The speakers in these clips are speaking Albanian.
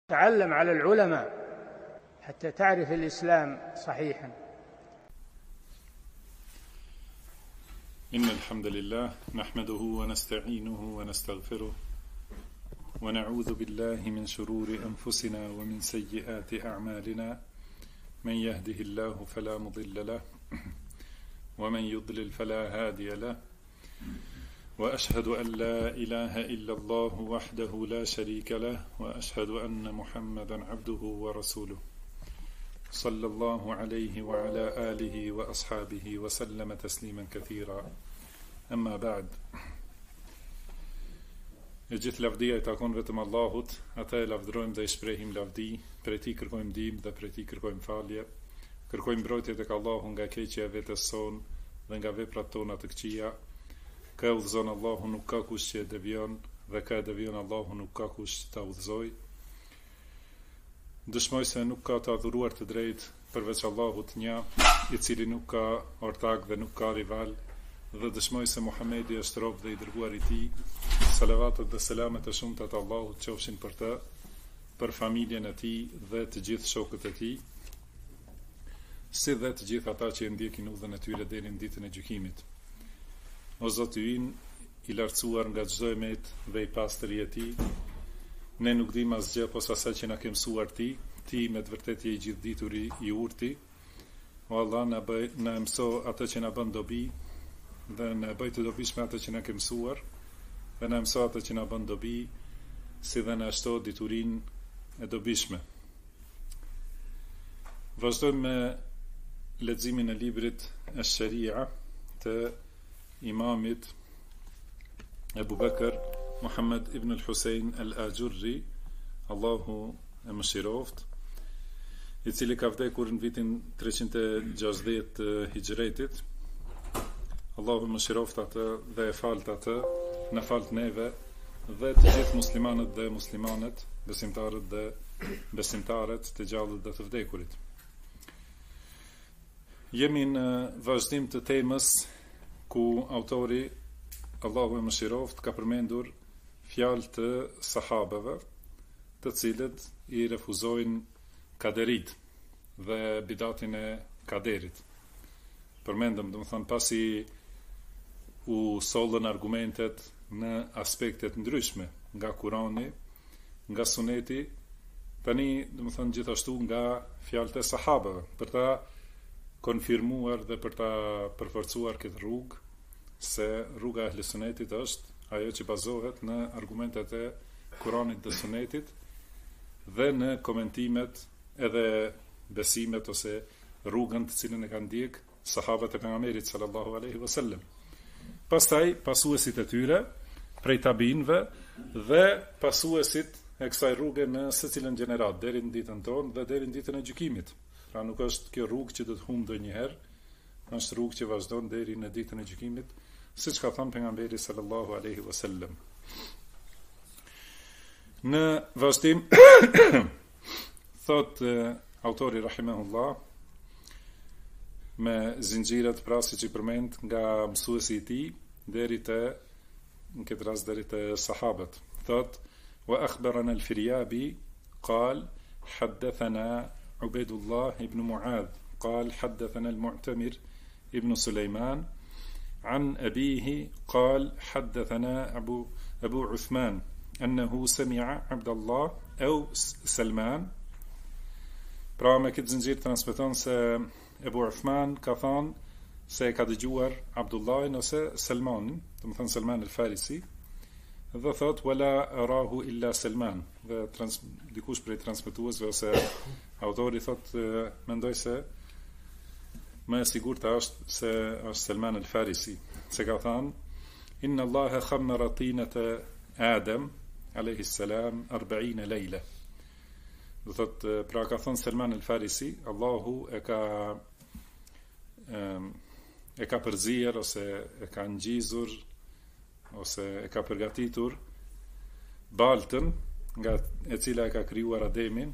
تعلم على العلماء حتى تعرف الإسلام صحيحا. إن الحمد لله نحمده ونستعينه ونستغفره ونعوذ بالله من شرور أنفسنا ومن سيئات أعمالنا من يهده الله فلا مضل له ومن يضلل فلا هادي له وأشهد أن لا إله إلا الله وحده لا شريك له وأشهد أن محمدا عبده ورسوله صلى الله عليه وعلى آله وأصحابه وسلم تسليما كثيرا. أما بعد. E gjithë lavdia I takon vetëm Allahut, ata e lavdërojmë dhe I shprehim lavdi, prej Tij kërkojmë ndihmë dhe prej Tij kërkojmë falje. Kërkojmë mbrojtje tek Allahu nga keqja e vetes son dhe nga veprat tona të këqija. Ka udhëzon Allahu, nuk ka kush që e devion, dhe ka devion Allahu, nuk ka kush ta udhëzoj. Dëshmoj se nuk ka të adhuruar të drejtë përveç Allahut një, I cili nuk ka ortak dhe nuk ka rival, dhe dëshmoj se Muhamedi është rob dhe I dërguar I Tij. Salavatet dhe selamet e shumta të Allahut qofshin për të, për familjen e tij dhe të gjithë shokët e tij, si dhe të gjithë ata që e ndjekin udhën e tyre deri në ditën e gjykimit. O Zoti ynë, I lartësuar nga çdo emet dhe I pastër I Tij, ne nuk dim asgjë posa asaj që na ke mësuar Ti me të vërtetë je I gjithdituri I urti. O Allah, na mëso atë që na bën dobi dhe na bëj të dobishme atë që na ke mësuar, dhe na mëso atë që na bën dobi, si dhe na shto diturinë e dobishme. Vazhdojmë me leximin e librit Ash-Sharia të imamit Ebu Bekër Muhammed ibn al-Husein al-Ajurri, Allahu e mëshiroft, I cili ka vdekur në vitin 360 hijretit. Allahu e mëshiroft atë dhe e falt atë, në falt neve dhe të gjithë muslimanët dhe muslimanet, besimtarët dhe besimtaret, të gjallët dhe të vdekurit. Jemi në vazhdim të temës ku autori, Allahu e mëshiroft, ka përmendur fjalë të sahabeve, të cilët I refuzojnë kaderit dhe bidatin e kaderit. Përmendëm, do të thënë, pasi u sollën argumentet në aspektet ndryshme, nga Kurani, nga Suneti, tani, do të thënë, gjithashtu nga fjalët e sahabeve, për ta konfirmuar dhe për ta përforcuar këtë rrugë, se rruga e Ehli Sunetit është ajo që bazohet në argumentet e Kuranit dhe Sunetit dhe në komentimet edhe besimet ose rrugën të cilën e kanë ndjek sahabët e pejgamberit sallallahu alaihi wasallam. Pastaj pasuesit e tyre prej tabinëve dhe pasuesit e kësaj rruge në secilën gjenerat deri në ditën tonë dhe deri në ditën e gjykimit. Pra nuk është kjo rrugë që do të humbë ndonjëherë, është rrugë që vazhdon deri në ditën e gjykimit, siç ka thënë pejgamberi sallallahu alaihi wasallam. Në vazhdim thot autori rahimahullah me zinxhirat pra siç I përmend nga mësuesi I tij deri te në këtë rast deri te sahabët. Thot wa akhbarana al-Firyabi qal haddathana Ubaydullah ibn Muadh qal haddathana al-Mu'tamir ibn Sulaiman عن أبيه قال حدثنا أبو عثمان أنه سمع عبد الله أو سلمان. Pra me këtë zinxhir transmeton se Ebu Uthman ka thënë se ka dëgjuar Abdullahin ose Selmanin, do të thënë Selman al-Farisi, dhe thot wala arahu illa Selman. Dhe dikush prej transmetuesve ose autori thot mendoj se më e sigurta është se është Selman al-Farisi, se ka thënë inna Allaha khammara tinata Adam alayhi salam 40 lejla. Do thot, pra ka thënë Selman al-Farisi, Allahu e ka përzier ose e ka ngjizur ose e ka përgatitur baltën nga e cila e ka krijuar Ademin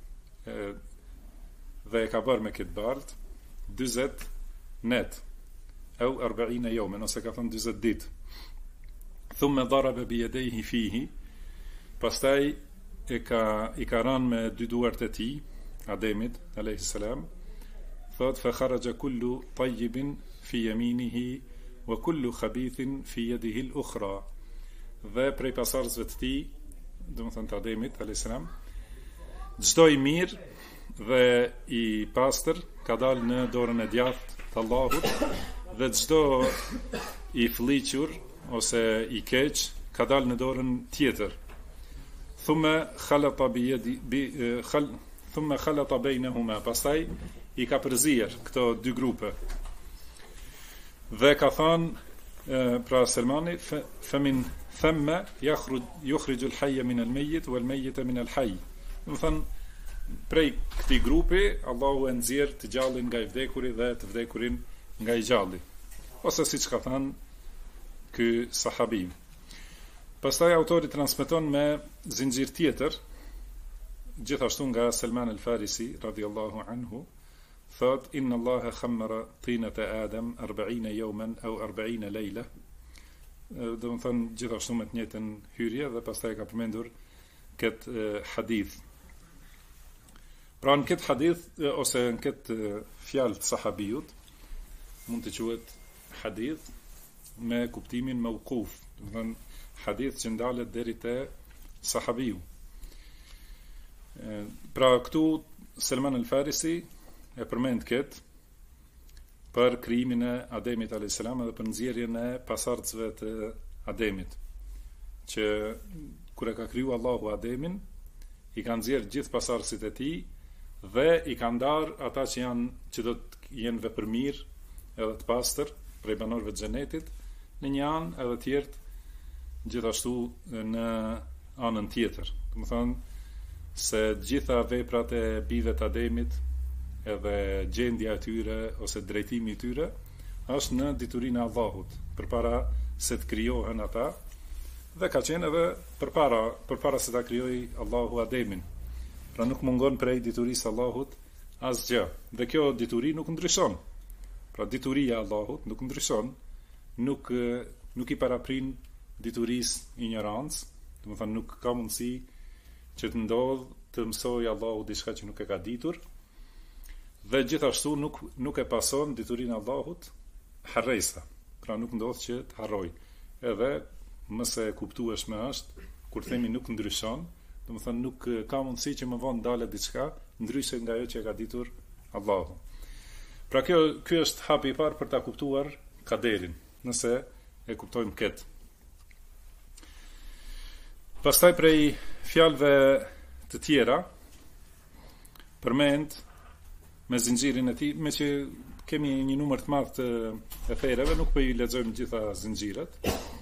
dhe e ka bërë me këtë baltë 40 net au 40 yawman, ose ka thënë 40 ditë. Thumma daraba bi yadayhi fihi, pastaj i ka rënë me dy duart e tij, Ademit alayhis salam, thot fa kharaja kullu tayyibin fi yaminihi wa kullu khabithin fi yadihi al-ukhra. Dhe prej pasardhësve të tij, domethënë të Ademit alayhis salam, çdo i mirë dhe i pastër ka dalë në dorën e djathtë të Allahut, dhe çdo i fliqur ose i keq ka dalë në dorën tjetër. Thumma khalata bainahuma, pastaj i ka përzier këto dy grupe. Dhe ka thënë pra Selmani, famin thumma yukhriju al-hayya min al-mayyit wal-mayyita min al-hayy. Do të thënë prej këtij grupi Allahu e nxjerr të gjallin nga i vdekuri dhe të vdekurin nga i gjalli. Ose siç ka thënë ky sahabi. Pastaj autori transmeton me zinxhir tjetër, gjithashtu nga Salman al-Farisi radhiyallahu anhu, thot inna Allaha khammara tinata Adam 40 yawman aw 40 layla. Do të thënë gjithashtu me të njëjtën hyrje, dhe pastaj ka përmendur këtë hadith. Pra në këtë hadith ose në këtë fjalë të sahabijut mund të quhet hadith me kuptimin mawquf, do të thënë hadith që ndalet deri te sahabiu. Pra këtu Salman al-Farisi e përmend këtë për krijimin e Ademit alayhis salam dhe për nxjerrjen e pasardhësve të Ademit, që kur e ka kriju Allahu Ademin, i ka nxjerr gjithë pasardhësit e tij dhe i ka ndar ata që do të jenë vepërmirë edhe të pastër prej banorëve të xhenetit në një anë, edhe të tjerë gjithashtu në anën tjetër. Do të thonë se gjitha veprat e bijve të Ademit, edhe gjendja e tyre ose drejtimi i tyre është në diturinë e Allahut, përpara se të krijohen ata, dhe ka qenë edhe përpara se ta krijojë Allahu Ademin. Pra nuk mungon prej diturisë së Allahut asgjë. Dhe kjo dituri nuk ndryshon. Pra dituria e Allahut nuk ndryshon, nuk i paraprin diturisë ignorancë, do të thonë nuk ka mundësi që të ndodh të mësoj Allahu diçka që nuk e ka ditur, dhe gjithashtu nuk e pason diturinë e Allahut harresa, pra nuk ndodh që të harroj. Edhe më se kuptueshme është kur themi nuk ndryshon, do të thonë nuk ka mundësi që më vonë dalë diçka ndryshe nga ajo që e ka ditur Allahu. Pra ky është hapi i parë për ta kuptuar kaderin, nëse e kuptojmë këtë. Pastaj prej fjalëve të tjera përmend me zinxhirin e tij, me që kemi një numër të madh të efereve, nuk po i lexojmë gjitha zinxhirat.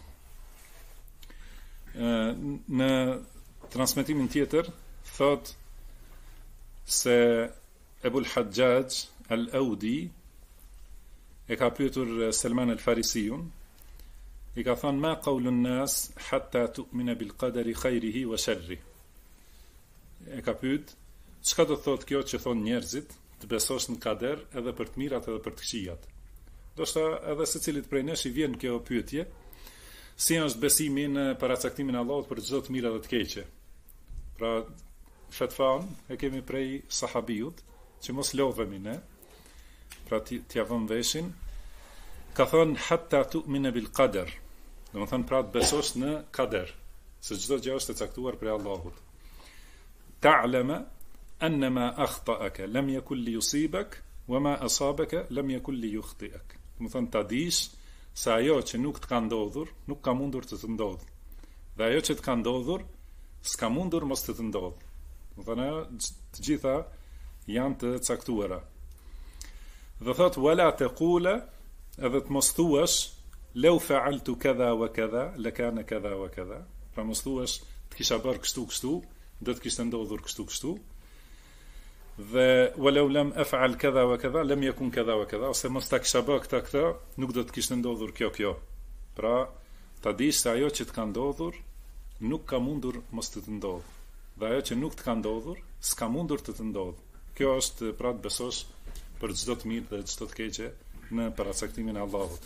Në transmetimin tjetër thot se Ebul Hajjaj al-Audi e ka pyetur Salman al-Farisiun, i ka thënë ma qawlu an-nas hatta tu'mina bil qadari khairihi wa sharrihi. E ka pyet, çka do thotë kjo që thon njerëzit, të besosh në kader edhe për të mirat edhe për të këqijat. Ndoshta edhe secilit prej nesh i vjen kjo pyetje, si është besimi në paracaktimin e Allahut për çdo të mirë dhe të keqe. Pra fatvan e kemi prej sahabiut, që mos lodhemi ne, pra t'ja vëmë veshin, ka thënë hatta tu'mina bil qadar, do të thënë pra të besosh në kader, se çdo gjë është e caktuar prej Allahut. Ta'lama anna ma akhta'aka lam yakul li yusibak wa ma asabaka lam yakul li yukhti'ak. Do të thënë ta dish se ajo që nuk të ka ndodhur, nuk ka mundur të të ndodhë. Dhe ajo që të ka ndodhur, s'ka mundur mos të ndodhë. Do të thënë të gjitha janë të caktuara. Dhe thot wala taqula, edhe të mos thuash law fa'altu kadha wa kadha lakana kadha wa kadha. Pra mos thuash të kisha bërë kështu, do të kishte ndodhur kështu. Dhe walau lam af'al kadha wa kadha lam yakun kadha wa kadha, ose mos ta kisha bërë këtë, nuk do të kishte ndodhur kjo. Pra ta dish se ajo që të ka ndodhur nuk ka mundur mos të ndodhë. Dhe ajo që nuk të ka ndodhur, s'ka mundur të ndodhë. Kjo është pra të besosh për çdo të mirë dhe çdo të keqe në paracaktimin e Allahut.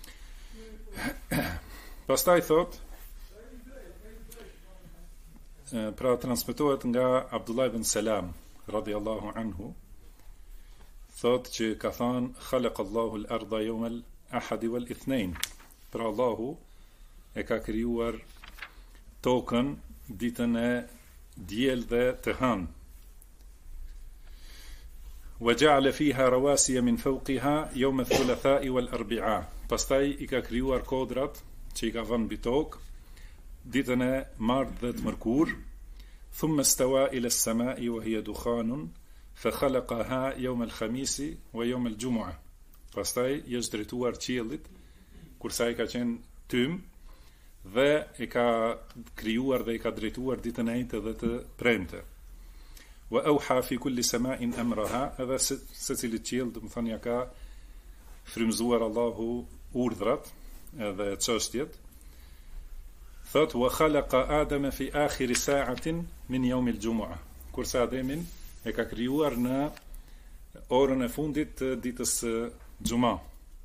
Pastaj thot pra transmetohet nga Abdullah ibn Salam radhiyallahu anhu, thot që ka thënë khalaqa Allahu al-ardha yawm al-ahad wal-ithnain. Pra Allahu e ka krijuar tokën ditën e diel dhe të hënë. Wa ja'ala fiha rawasiya min fawqiha yawm ath-thulatha'i wal-arbi'a. Pastaj i ka krijuar kodrat që i ka vënë mbi tokë ditën e martë dhe të mërkur. Thumma stawa ila as-sama'i wa hiya dukhanun fa khalaqaha yawm al-khamisi wa yawm al-jumu'ah. Pastaj i është drejtuar qiellit kurse ai ka qenë tym dhe i ka krijuar dhe i ka drejtuar ditën e njëjtë dhe të premte. Wa awha fi kulli sama'in amraha, edhe secili qiell, do të thonë ja ka frymzuar Allahu urdhrat edhe çështjet. Thot wa khalaqa Adama fi akhir sa'atin min yawm al-jumu'ah. Kurse Ademin e ka krijuar në orën e fundit të ditës xuma.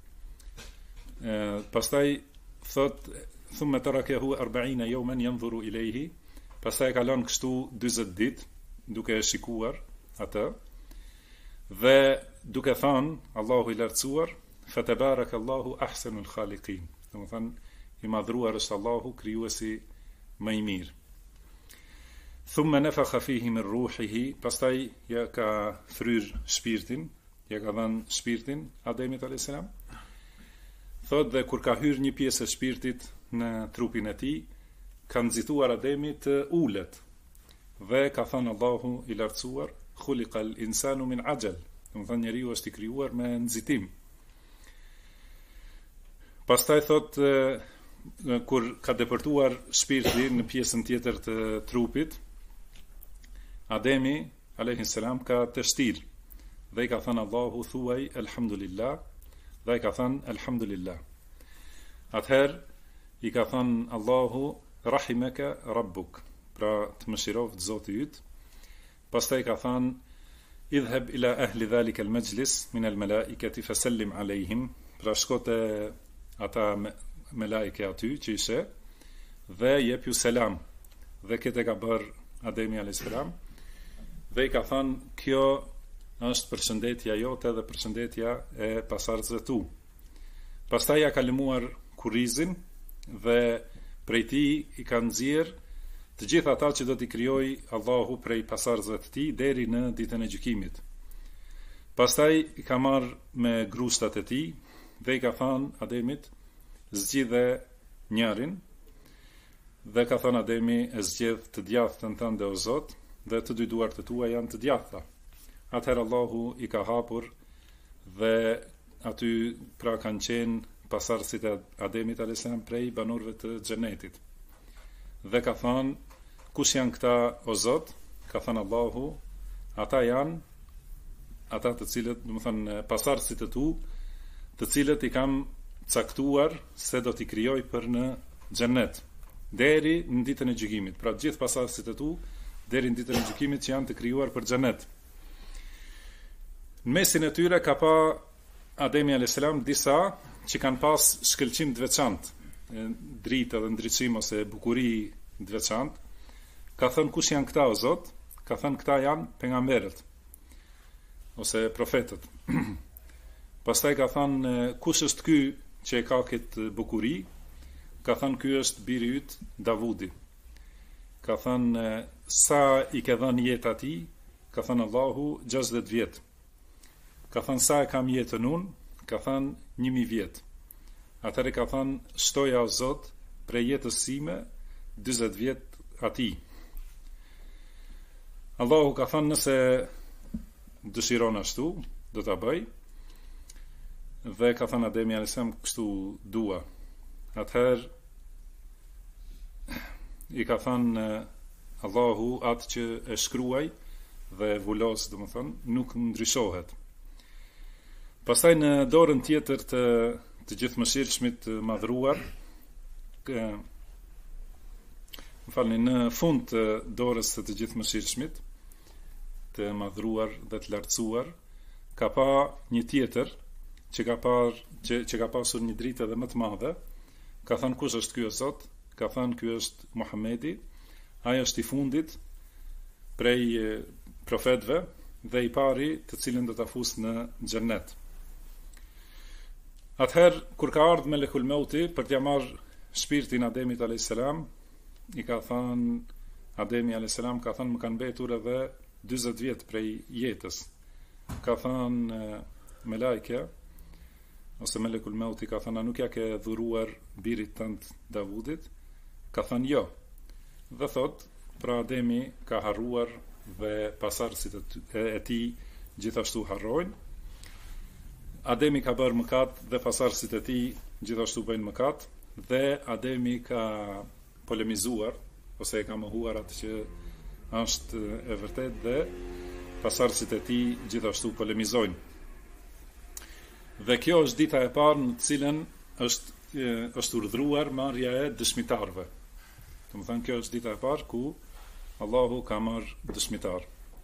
Pastaj thot thumma tarakahu 40 yawman yanzuru ilayhi. Pastaj ka lënë kështu 40 ditë duke e shikuar atë dhe duke thënë Allahu i lartësuar fatabarakallahu ahsanul khaliqin. Domethënë i madhruar është Allahu, krijuesi më i mirë. Thumma nafakha fihi min ruhihi, pastaj ja ka fryr shpirtin, ja ka dhënë shpirtin Ademit alayhis salam. Thot dhe kur ka hyrë një pjesë e shpirtit në trupin e tij, ka nxituar Ademi të ulet. Dhe ka thënë Allahu i lartësuar, khuliqal insanu min ajal. Domethënë njeriu është i krijuar me nxitim. Pastaj thot kur ka depërtuar shpirti në pjesën tjetër të trupit, Ademi alayhis salam ka të shtir dhe i ka thënë Allahu thuaj elhamdulillah, dhe i ka thënë elhamdulillah. Atëherë i ka thënë Allahu rahimaka rabbuk, pra të mëshiroft Zoti yt. Pastaj ka thënë idhhab ila ahli dhalika al-majlis min al-malaikati fasallim alayhim, pra shkote ata me lajke aty që ishe dhe jep ju selam, dhe këtë ka bërë Ademi a.s. dhe i ka thënë kjo është përshëndetja jote dhe përshëndetja e pasardhësve tu. Pastaj ja ka lëmuar kurrizin dhe prej tij i ka nxjerr të gjithë ata që do t'i krijoj Allahu prej pasardhësve të tij deri në ditën e gjykimit. Pastaj i ka marrë me grustat e tij dhe i ka thënë Ademit zgjidhe njërin, dhe ka thënë Ademi e zgjedh të djathtën tënde o Zot, dhe të dy duart e tua janë të djathta. Atëherë Allahu i ka hapur dhe aty pra kanë qenë pasardhësit e Ademit a.s. prej banorëve të xhenetit. Dhe ka thënë kush janë këta o Zot? Ka thënë Allahu, ata janë ata të cilët, do të thënë pasardhësit e tu, të cilët i kam caktuar se do t'i krijoj për në xhennet deri në ditën e gjykimit. Pra gjithë pasardhësit e tu deri në ditën e gjykimit që janë të krijuar për xhennet. Në mesin e tyre ka pa Ademi a.s. disa që kanë pas shkëlqim të veçantë, dritë dhe ndriçim ose bukuri të veçantë. Ka thënë kush janë këta o Zot? Ka thënë këta janë pejgamberët ose profetët. Pastaj ka thënë kush është ky që e ka këtë bukuri? Ka thënë ky është biri yt Davudi. Ka thënë sa i ke dhënë jetë atij? Ka thënë Allahu 60 vjet. Ka thënë sa e kam jetën unë? Ka thënë 1000 vjet. Atëherë ka thënë shtoja o Zot prej jetës sime 40 vjet atij. Allahu ka thënë nëse dëshiron ashtu, do ta bëj. Dhe ka thënë Ademi a.s. kështu dua. Atëherë i ka thënë Allahu atë që e shkruaj dhe vulos, do të thonë, nuk ndryshohet. Pastaj në dorën tjetër të gjithëmëshirshmit të madhruar, në fund të dorës së të gjithëmëshirshmit të madhruar dhe të lartësuar, ka pa një tjetër që ka pasur një dritë edhe më të madhe. Ka thënë kush është ky o Zot? Ka thënë ky është Muhamedi, ai është i fundit prej profetëve dhe i pari të cilin do ta fusë në xhennet. Atëherë kur ka ardhur melekul mauti për t'ia marrë shpirtin Ademit a.s. i ka thënë Ademi a.s. ka thënë më kanë mbetur edhe 40 vjet prej jetës. Ka thënë me lajke ose melekul mauti ka thënë, a nuk ja ke dhuruar birit tënd Davudit? Ka thënë jo. Dhe thot, pra Ademi ka harruar dhe pasardhësit e tij gjithashtu harrojnë. Ademi ka bërë mëkat dhe pasardhësit e tij gjithashtu bëjnë mëkat dhe Ademi ka polemizuar ose e ka mohuar atë që është e vërtet dhe pasardhësit e tij gjithashtu polemizojnë. Dhe kjo është dita e parë në të cilën është urdhëruar marrja e dëshmitarëve. Domethënë kjo është dita e parë ku Allahu ka marrë dëshmitar.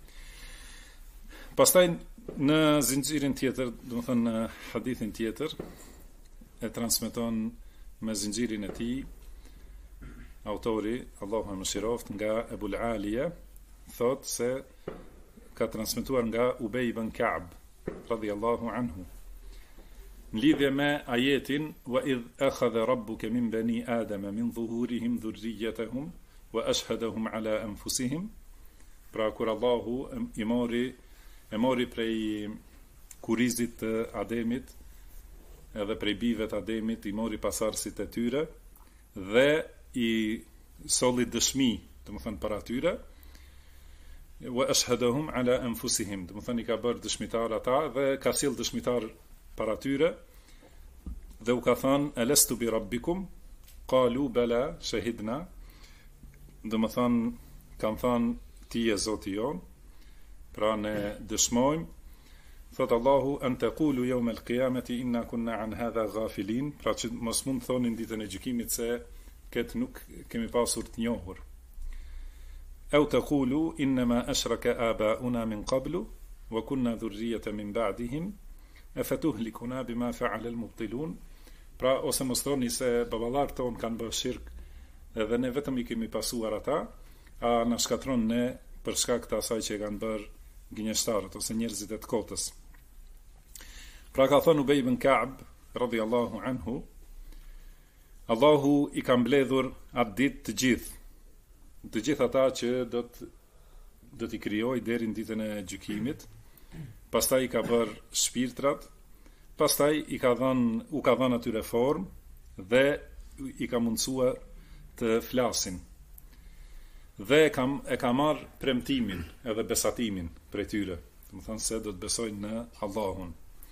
Pastaj në zinxhirin tjetër, domethënë në hadithin tjetër, e transmeton me zinxhirin e tij autori, Allahu e mëshiroft, nga Ebul Aliya, thot se ka transmetuar nga Ubej ibn Ka'b radhiyallahu anhu në lidhje me ajetin wa idh akhadha rabbuka min bani adama min dhuhurihim dhurriyyatahum wa ashhadahum ala anfusihim, pra kur Allahu e mori prej kurizit të Ademit edhe prej bijve të Ademit, i mori pasardhësit e tyre dhe i solli dëshmi, domethënë para tyre, wa ashhadahum ala anfusihim, domethënë i ka bërë dëshmitar ata dhe ka sjell dëshmitar para tyre dhe u ka thënë alastu bi rabbikum qalu bala shahidna, domethënë kanë thënë ti je Zoti jon, pra ne dëshmojmë. Thot Allahu an taqulu yawm al-qiyamati inna kunna an hadha ghafilin, pra që mos mund thonin ditën e gjykimit se këtë nuk kemi pasur të njohur. Au taqulu inma ashraka abauna min qablu wa kunna dhurriyatan min ba'dihim afatuhlikuna bima fa'ala al-mubtilun, pra ose mos thoni se baballarët ton kanë bërë shirk edhe ne vetëm i kemi pasuar ata, a na shkatron ne për shkak të asaj që kanë bërë gënjeshtarët ose njerëzit e të kotës. Pra ka thënë Ubej ibn Ka'b radhiyallahu anhu, Allahu i ka mbledhur atë ditë të gjithë ata që do t'i krijoj deri në ditën e gjykimit. Pastaj i ka bërë shpirtrat, pastaj u ka dhënë atyre formë dhe i ka mundsuar të flasin. Dhe e ka marrë premtimin edhe besatimin prej tyre, domethënë se do të besojnë në Allahun.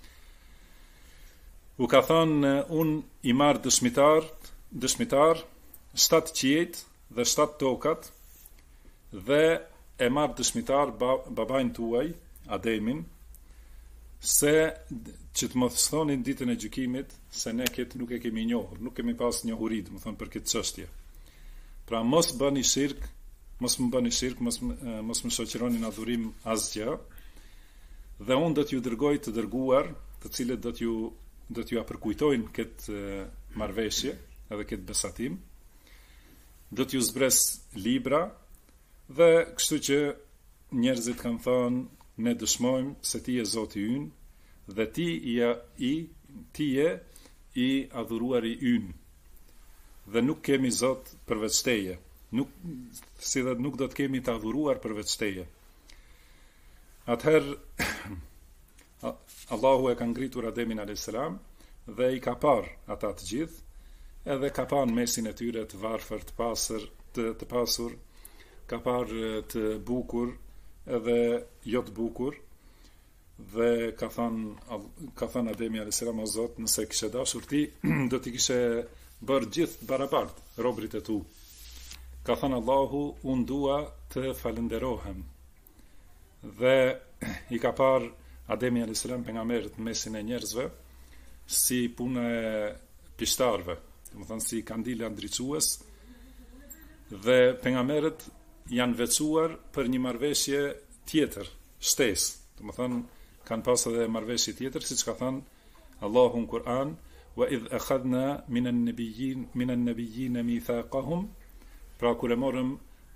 U ka thënë unë i marr dëshmitar 7 qiejt dhe 7 tokat dhe e marr dëshmitar babain tuaj Ademin, se që të mos thonin ditën e gjykimit se ne këtë nuk e kemi njohur, nuk kemi pas njohuri, domethënë për këtë çështje. Pra mos bëni shirk, mos më shoqëroni në adhurim asgjë, dhe unë do t'ju dërgoj të dërguar, të cilët do t'ju përkujtojnë këtë marrëveshje edhe këtë besatim, do t'ju zbres libra, dhe kështu që njerëzit kanë thënë ne dëshmojmë se ti je Zoti ynë dhe ti je i adhuruari ynë dhe nuk kemi Zot përveç teje, nuk do të kemi të adhuruar përveç teje. Atëherë Allahu e ka ngritur Ademin a.s. dhe i ka parë ata të gjithë, edhe ka parë mesin e tyre të varfër, të pasur, ka parë të bukur edhe jo të bukur, dhe ka thënë Ademi a.s. o Zot, nëse kishe dashur ti, do t'i kishe bërë gjithë barabart robrit e tu. Ka thënë Allahu, unë dua të falenderohem. Dhe i ka parë Ademi a.s. pejgamberit në mesin e njerëzve si punë e pishtarëve, domethënë si kandila ndriçues, dhe pejgamberët janë veçuar për një marrëveshje tjetër, shtesë. Domethënë kanë pas edhe marrëveshje tjetër, siç ka thënë Allahu në Kur'an, wa idh akhadna minan nabiyyin mithaqahum, pra kur e morëm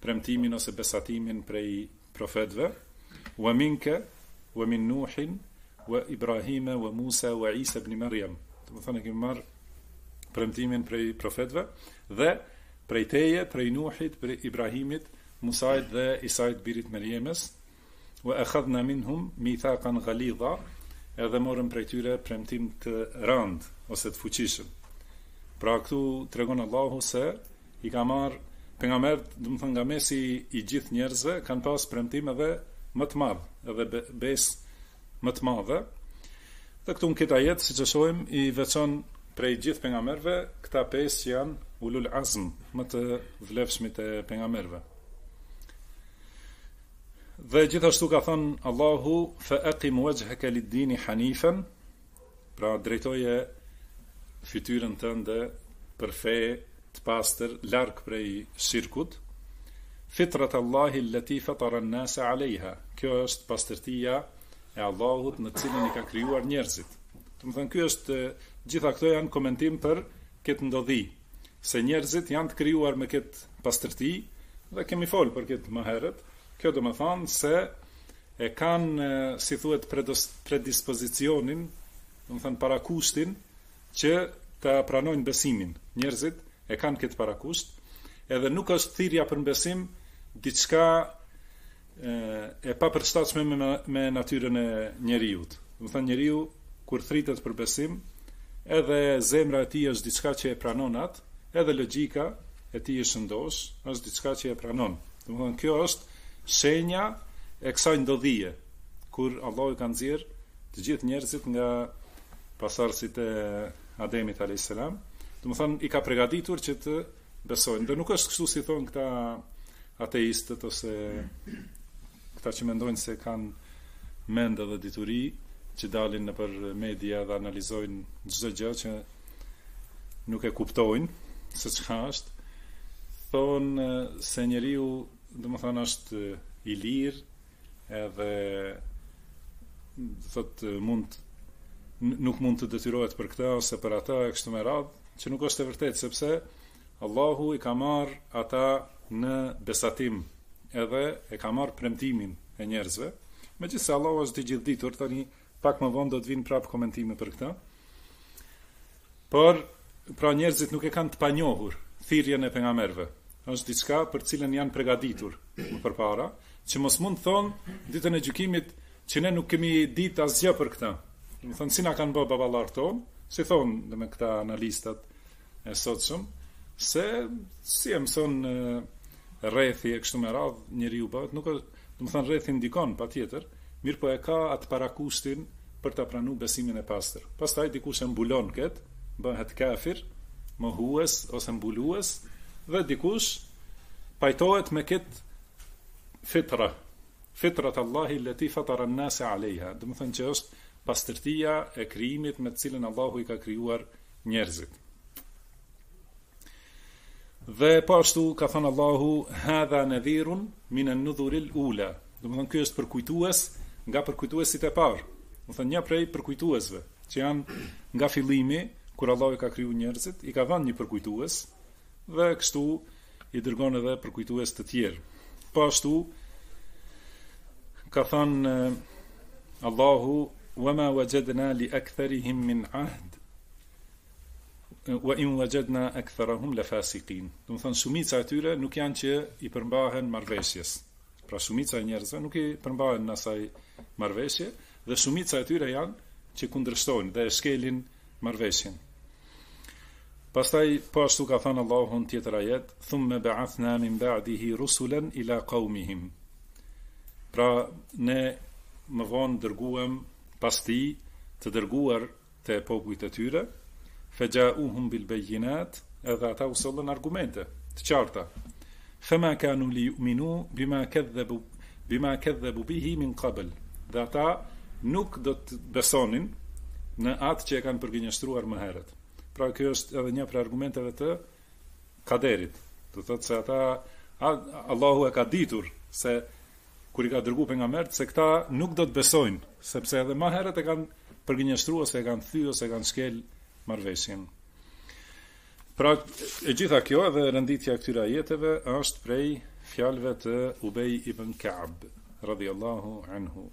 premtimin ose besatimin prej profetëve, wa minka wa min Nuhin wa Ibrahima wa Musa wa Isa ibn Maryam. Do të thonë kemi marr premtimin prej profetëve dhe prej teje, prej Nuhit, prej Ibrahimit, Musait dhe Isait birit Merjemës, wa akhadna minhum mithaqan ghalidha, edhe morëm prej tyre premtim të rand ose të fuqishëm. Pra këtu tregon Allahu se i ka marr pejgamberët, do të thonë nga mesi i gjithë njerëzve kanë pas premtim edhe më të madh, edhe besë më të madhe. Dhe këtu në këtë ajet, siç e shohim, i veçon prej gjithë pejgamberëve këta pesë që janë ulul azm, më të vlefshmit e pejgamberëve. Dhe gjithashtu ka thënë Allahu fa aqim wajhaka lid-dini hanifan, pra drejtoje fytyrën tënde për fe të pastër, larg prej shirkut. Fitrat Allahi allati fatara an-nasa 'alayha. Kjo është pastërtia e Allahut në cilën i ka krijuar njerëzit. Do të thënë ky është, gjitha këto janë komentim për këtë ndodhi, se njerëzit janë të krijuar me këtë pastërti dhe kemi folë për këtë më herët. Kjo do të thonë se e kanë, si thuhet, predispozicionin, do të thënë parakushtin që ta pranojnë besimin. Njerëzit e kanë këtë parakusht, edhe nuk është thirrja për besim diçka e papërshtatshme me natyrën e njeriut. Do të thënë njeriu kur thritet për besim, edhe zemra e tij është diçka që e pranon atë, edhe logjika e tij e shëndosh është diçka që e pranon. Do të thënë kjo është shenja e kësaj ndodhie, kur Allahu ka nxjerr të gjithë njerëzit nga pasardhësit e Ademit a.s. Do të thonë i ka përgatitur që të besojnë. Dhe nuk është kështu si thonë këta ateistët ose këta që mendojnë se kanë mend dhe dituri, që dalin nëpër media dhe analizojnë çdo gjë që nuk e kuptojnë se çka është. Thonë se njeriu, domethënë, është i lirë, edhe thotë nuk mund të detyrohet për këtë ose për ata e kështu me radhë, që nuk është e vërtetë, sepse Allahu i ka marr ata në besatim, edhe e ka marr premtimin e njerëzve. Megjithëse Allahu është i gjithditur, tani pak më vonë do të vinë prapë komentime për këtë. Por pra njerëzit nuk e kanë të panjohur thirrjen e pejgamberëve. Është diçka për cilën janë përgatitur më përpara, që mos mund thonë ditën e gjykimit që ne nuk kemi ditë asgjë për këtë. Do të thonë si na kanë bërë baballar tonë, si thonë dhe me këta analistat e sotshëm, se si e mëson rrethi e kështu me radhë njeriu bëhet, nuk është, do të thonë rrethi ndikon patjetër, mirë po e ka atë parakushtin për ta pranuar besimin e pastër. Pastaj dikush e mbulon këtë, bëhet kafir, mohues ose mbulues, dhe dikush pajtohet me këtë fitrat Allahi allati fatara an-nasa 'alayha. Do të thonë që është pastërtia e krijimit me të cilën Allahu i ka krijuar njerëzit. Dhe po ashtu ka thënë Allahu hadha nadhirun min an-nudhuril ula. Do të thonë ky është përkujtues nga përkujtuesit e parë. Do të thonë një prej përkujtuesve që janë nga fillimi kur Allahu i ka krijuar njerëzit, i ka dhënë një përkujtues dhe kështu i dërgon edhe përkujtues të tjerë. Po ashtu ka thënë Allahu wama wajadna li aktharihim min ahd wa in wajadna aktharahum lafasiqin. Do të thonë shumica e tyre nuk janë që i përmbahen marrëveshjes. Pra shumica e njerëzve nuk i përmbahen në asaj marrëveshje dhe shumica e tyre janë që kundërshtojnë dhe e shkelin marrëveshjen. Pastaj po ashtu ka thënë Allahu në tjetër ajet, thumma ba'athna min ba'dihi rusulan ila qaumihim. Pra ne më vonë dërguam pas tij të dërguar te popujt e tyre, faja'uhum bil bayyinat, edhe ata u sollën argumente të qarta. Fama kanu li yu'minu bima kadhabu bihi min qabl. Dhe ata nuk do të besonin në atë që e kanë përgjigjëstruar më herët. Pra kjo është edhe një prej argumenteve të kaderit. Do thotë se ata Allahu e ka ditur se kur i ka dërguar pejgamberët se këta nuk do të besojnë, sepse edhe më herët e kanë përgjigjëstruar ose e kanë thyer ose e kanë shkel marrëveshjen. Pra e gjitha kjo edhe renditja e këtyre ajeteve është prej fjalëve të Ubej ibn Ka'b radhiyallahu anhu.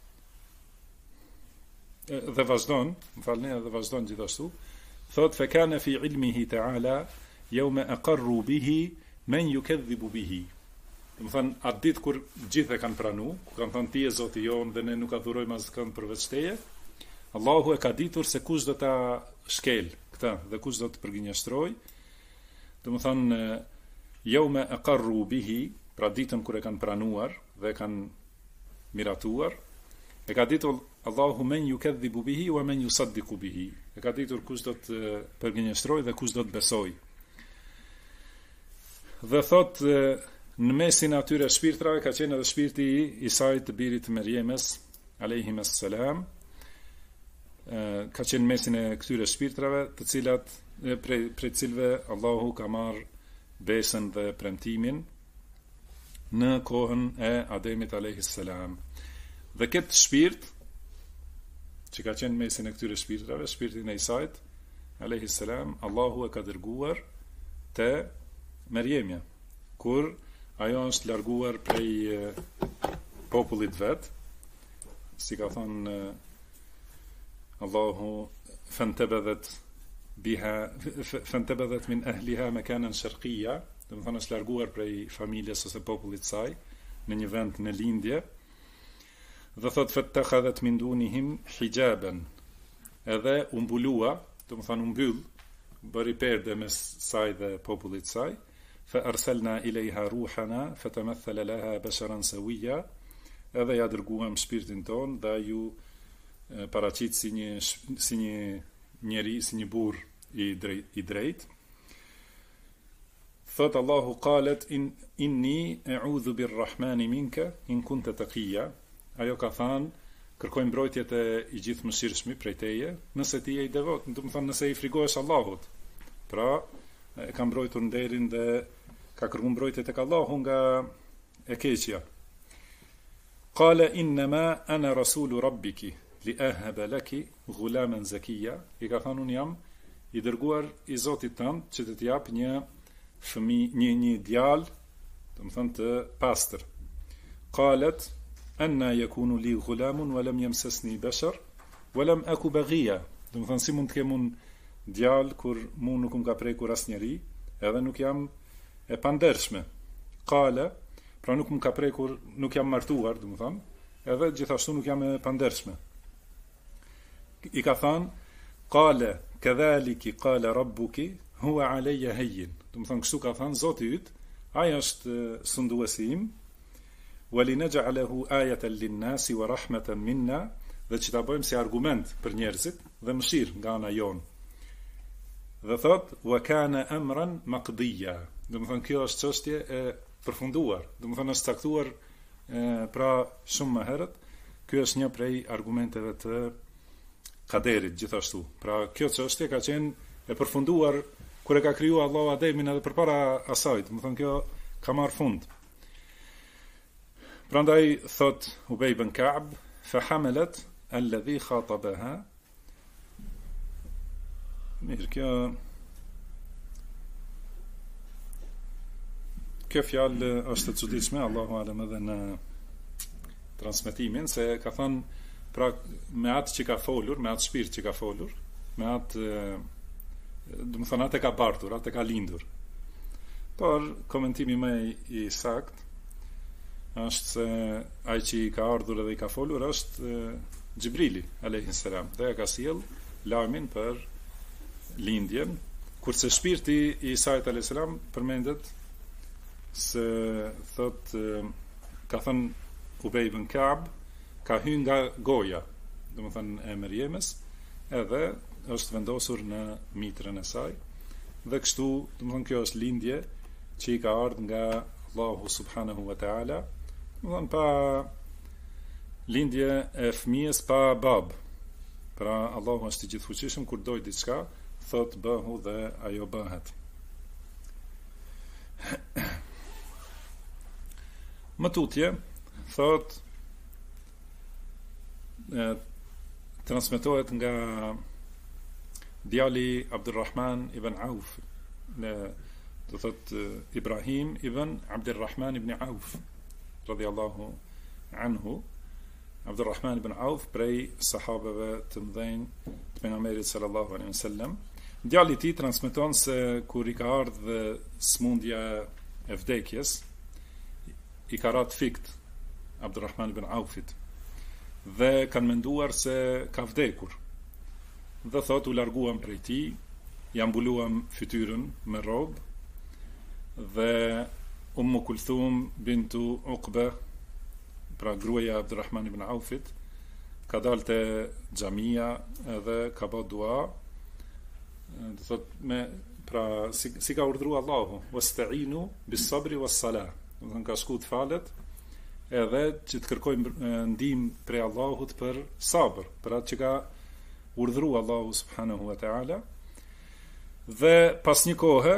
Dhe vazhdon, më falni, dhe vazhdon gjithashtu, thot fe kana fi ilmihi ta'ala yawma aqarru bihi man yukadhibu bihi. Do të thënë atë ditë kur gjithë e kanë pranu, kur kanë thënë ti je Zoti jon dhe ne nuk adhurojmë asgjë përveç teje, Allahu e ka ditur se kush do ta shkel këtë dhe kush do të përgjinjëstroj. Do të thënë yawma aqarru bihi, pra ditën kur e kanë pranuar dhe kanë miratuar, e ka ditur Allahu men yukadhibu bihi wa men yusaddiqu bihi. E ka ditur kush do të përgjinjëstroj dhe kush do të besoj. Dhe thot në mesin atyre shpirtrave ka qenë edhe shpirti i Isait të birit të Merjemes alayhimus salam. Ka qenë mesin e këtyre shpirtrave të cilat prej cilëve Allahu ka marrë besën dhe premtimin në kohën e Ademit alayhis salam. Dhe këtë shpirt që ka qenë mesin e këtyre shpirtrave, shpirtin e Isait alayhis salam, Allahu e ka dërguar te Merjemja, kur ajo është larguar prej popullit vet, si ka thonë Allahu fantabadhat min ahliha makanan sharqiyya, do të thonë është larguar prej familjes ose popullit të saj në një vend në lindje. Dhe thot fattakhadhat min dunihim hijaban, edhe u mbulua, do të thonë u mbyll, bëri perde mes saj dhe popullit të saj. Fa arsalna ilayha ruhana fatamathala laha basharan sawiyya, edhe ja dërguam shpirtin ton dhe ju paraqit si një njeri, si një burr i drejt. Thot Allahu qalet inni a'udhu birrahmani minka in kunta taqiya. Ajo ka thënë kërkoj mbrojtje te i gjithëmëshirshmi prej teje, nëse ti je i devot, do të thonë nëse i frigohesh Allahut. Pra e ka mbrojtur nderin dhe ka kërkuar mbrojtje tek Allahu nga e keqja. Qala innama ana rasulu rabbiki li ahaba laki ghulaman zakiya. I ka thënë unë jam i dërguar i Zotit tënd që të jap një fëmijë, një djalë, do të thonë të pastër. Qalet anna yakunu li ghulamun wa lam yamsasni bashar wa lam aku baghiya. Do të thonë si mund të kem unë djalë kur mu nuk më ka prekur asnjëri, edhe nuk jam e pandershme. Qala, pra nuk më ka prekur, nuk jam martuar, do të thonë, edhe gjithashtu nuk jam e pandershme. I ka thënë, qala kadhaliki qala rabbuki huwa alayya hayyin. Do të thonë kështu ka thënë Zoti yt, ai është sunduesi im, walinaj'alahu ayatan lin-nasi wa rahmatan minna, dhe që ta bëjmë si argument për njerëzit dhe mëshirë nga ana jonë. Dhe thot wa kana amran maqdiya. Do të thonë kjo është çështje e përfunduar. Do të thonë është caktuar pra shumë më herët. Ky është një prej argumenteve të kaderit gjithashtu. Pra kjo çështje ka qenë e përfunduar kur e ka krijuar Allahu Ademin edhe përpara asaj. Do të thonë kjo ka marrë fund. Prandaj thot Ubej ibn Ka'b fa hamalat alladhi khatabaha. Mirë, kjo fjalë është e çuditshme, Allahu alem edhe në transmetimin, se ka thënë pra me atë që ka folur, me atë shpirt që ka folur, me atë do të thonë atë ka bardhur, atë ka lindur. Por komentimi më i sakt është se ai që i ka ardhur edhe i ka folur është Xhibrili alayhis salam, dhe ka sjell lajmin për lindjen, kurse shpirti i Isait alayhis salam përmendet se thot ka thënë Ubej ibn Ka'b ka hyrë nga goja, domethënë e Merjemes, edhe është vendosur në mitrën e saj, dhe kështu domethënë kjo është lindje që i ka ardhur nga Allahu subhanahu wa taala, domethënë pa lindje e fëmijës pa bab. Pra Allahu është i gjithfuqishëm, kur doj diçka thot bëhu dhe ajo bëhet. Më tutje thot transmetohet nga djali Abdurrahman ibn Auf, do thot Ibrahim ibn Abdurrahman ibn Auf radhiyallahu anhu. Abdurrahman ibn Auf prej sahabeve të mëdhenj të pejgamberit sallallahu alaihi wasallam. Djali i tij transmeton se kur i ka ardhur smundja e vdekjes, i ka rat fikt Abdurrahman ibn Aufit dhe kanë menduar se ka vdekur. Dhe thot u larguam prej tij, ja mbuluam fytyrën me rrobë dhe Kulthum bintu Uqba, pra gruaja Abdurrahman ibn Aufit, ka dalë te xhamia edhe ka bë dua, do thot pra si ka urdhëruar Allahu, wasta'inu bis-sabri was-salah. Do thon ka shku të falet edhe që të kërkojmë ndihmë prej Allahut për sabër, për atë që ka urdhëruar Allahu subhanahu wa ta'ala. Dhe pas një kohe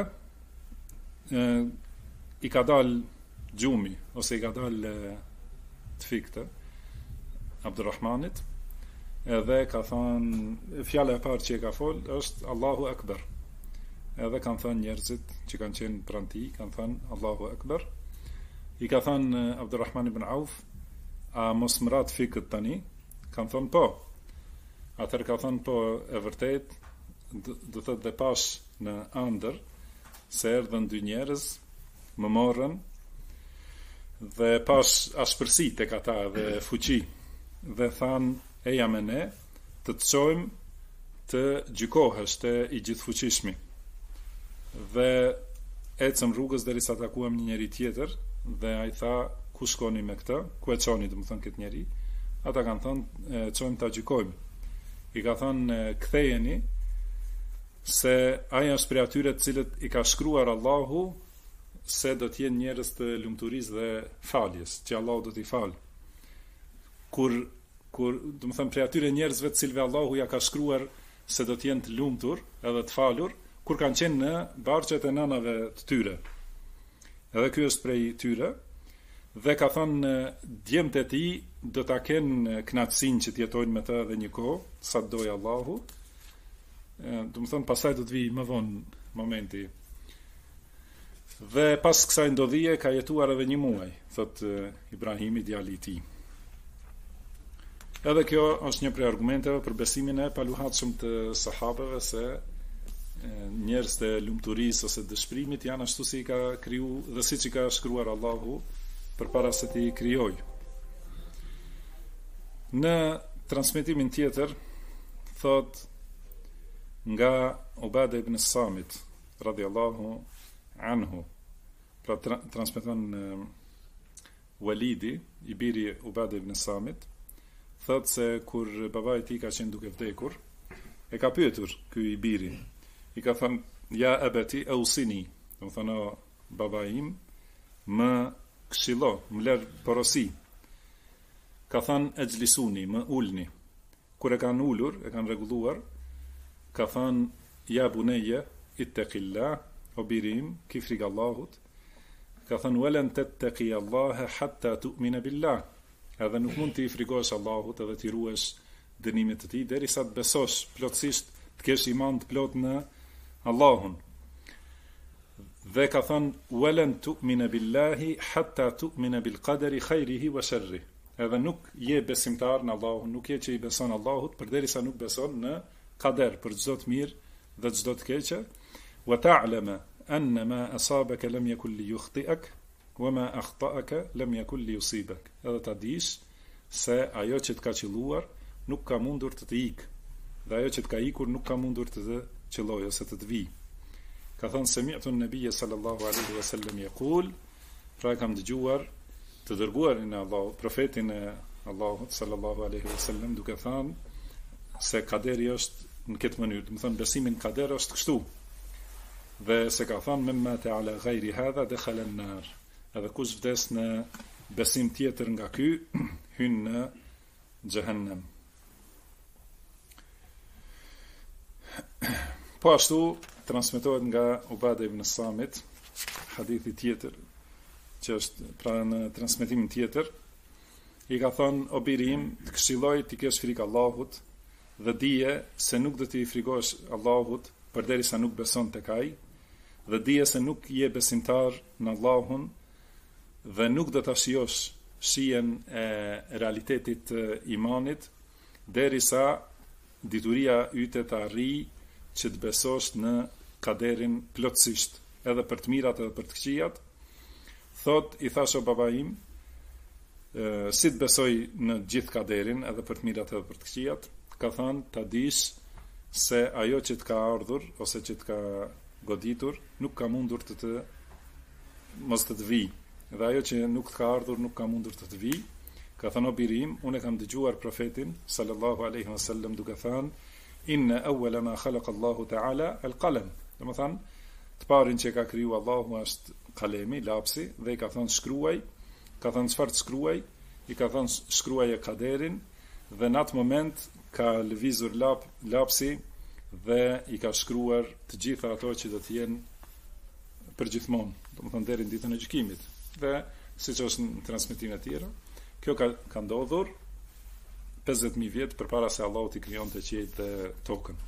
i ka dal gjumi ose i ka dal të fikte Abdurrahmanit, edhe ka thënë, fjala e parë që e ka fol është Allahu Akbar. Edhe kanë thënë njerëzit që kanë qenë pranë tij, kanë thënë Allahu Akbar. I ka thënë Abdurrahman ibn Auf, a mos më rat fikët tani? Kanë thënë po. Atëherë ka thënë po, e vërtet, do thotë dhe pash në ëndër se erdhën dy njerëz, më morën dhe pash ashpërsi tek ata dhe fuqi, dhe than eja me ne të çojmë të gjykohesh te i gjithfuqishmi. Dhe ecëm rrugës derisa takuam një njeri tjetër dhe ai tha, ku shkoni me këtë? Ku e çoni, domethënë këtë njeri? Ata kanë thënë çojmë ta gjykojmë. I ka thënë ktheheni se ai është prej atyre të cilët i ka shkruar Allahu se do të jenë njerëz të lumturisë dhe faljes, që Allahu do t'i falë. Kur do të them prej atyre njerëzve të cilëve Allahu ja ka shkruar se do të jenë të lumtur edhe të falur, kur kanë qenë në barqet e nanave të tyre. Edhe ky është prej tyre, dhe ka thënë djemtë e tij do ta kenë kënaqësinë që të jetojnë me të edhe një kohë, sa të dojë Allahu. Do të them pastaj do të vi më vonë momenti. Dhe pas kësaj ndodhie ka jetuar edhe një muaj, thot Ibrahimi, djali i tij. Edhe kjo është një prej argumenteve për besimin e paluhatshëm të sahabeve se njerëz të lumturisë ose dëshpërimit janë ashtu si i ka kriju dhe siç i ka shkruar Allahu përpara se t'i krijoj. Në transmetimin tjetër thot nga Ubada ibn Samit radhiyallahu anhu, pra transmeton Walidi, i biri Ubada ibn Samit, thot se kur babai i tij ka qenë duke vdekur, e ka pyetur ky i biri, i ka thënë ja abati ausini, do të thonë babai im më këshillo, më lër porosi. Ka thënë ejlisuni, më ulni. Kur e kanë ulur, e kanë rregulluar, ka thënë ja bunayya ittaqillah, o birim, ki frikë Allahut. Ka thënë walen tattaqi Allah hatta tu'mina billah. Edhe nuk mund të i frikosh Allahut edhe të ruesh dënimet të tij derisa të besosh plotësisht, të kesh iman të plot në Allahun. Dhe ka thënë walen tu'mina billahi hatta tu'mina bil qadari khairihi wa sharrihi. Edhe nuk je besimtar në Allahun, nuk je që i beson Allahut përderisa nuk beson në qader, për çdo të mirë dhe çdo të keqe. Wa ta'lama anna ma asabaka lam yakul li yukhti'ak wa ma akhta'aka lam yakul li yusibak. Edhe ta dish se ajo që të ka qelluar nuk ka mundur të të ikë, dhe ajo që të ka ikur nuk ka mundur të të qellojë ose të të vijë. Ka thënë sami'tu an-nabiy sallallahu alaihi wasallam yaqul, pra kam dëgjuar të dërguarin e Allahut, profetin e Allahut sallallahu alaihi wasallam, duke thënë se kaderi është në këtë mënyrë, do të thënë besimin kader është kështu. Dhe se ka thënë mimma ta'ala ghayri hadha dakhala an-nar. Edhe kush vdes në besim tjetër nga ky, hyn në xhehenem. Po ashtu transmetohet nga Ubada ibn Samit hadithi tjetër, që është pra në transmetimin tjetër, i ka thënë o birim, të këshilloj të kesh frikë Allahut dhe dije se nuk do të i frikosh Allahut përderisa nuk beson tek ai, dhe dije se nuk je besimtar në Allahun dhe nuk do ta shijosh shijen e realitetit të imanit derisa dituria yte të arrijë që të besosh në kaderin plotësisht, edhe për të mirat edhe për të këqijat. Thot, i thash o baba im, si të besoj në gjithë kaderin, edhe për të mirat edhe për të këqijat, ka thënë ta dish se ajo që të ka ardhur ose që të ka goditur nuk ka mundur mos të vi. Dhe ajo që nuk të ka ardhur nuk ka mundur të vi. Ka thënë o biri im, unë kam dëgjuar profetin sallallahu alaihi wasallam duke thënë inna awwala ma khalaqa Allahu ta'ala al-qalam. Domethënë, të parin që ka kriju Allahu është kalemi, lapsi, dhe i ka thënë shkruaj, ka thënë çfarë të shkruaj, i ka thënë shkruaje kaderin, dhe në atë moment ka lëvizur lapsi dhe i ka shkruar të gjitha ato që do të jenë përgjithmonë, domethënë deri në ditën e gjykimit. Dhe siç është në transmetime të tjera, kjo ka ndodhur 50.000 vjet përpara se Allahu t'i krijonte qiellin dhe tokën.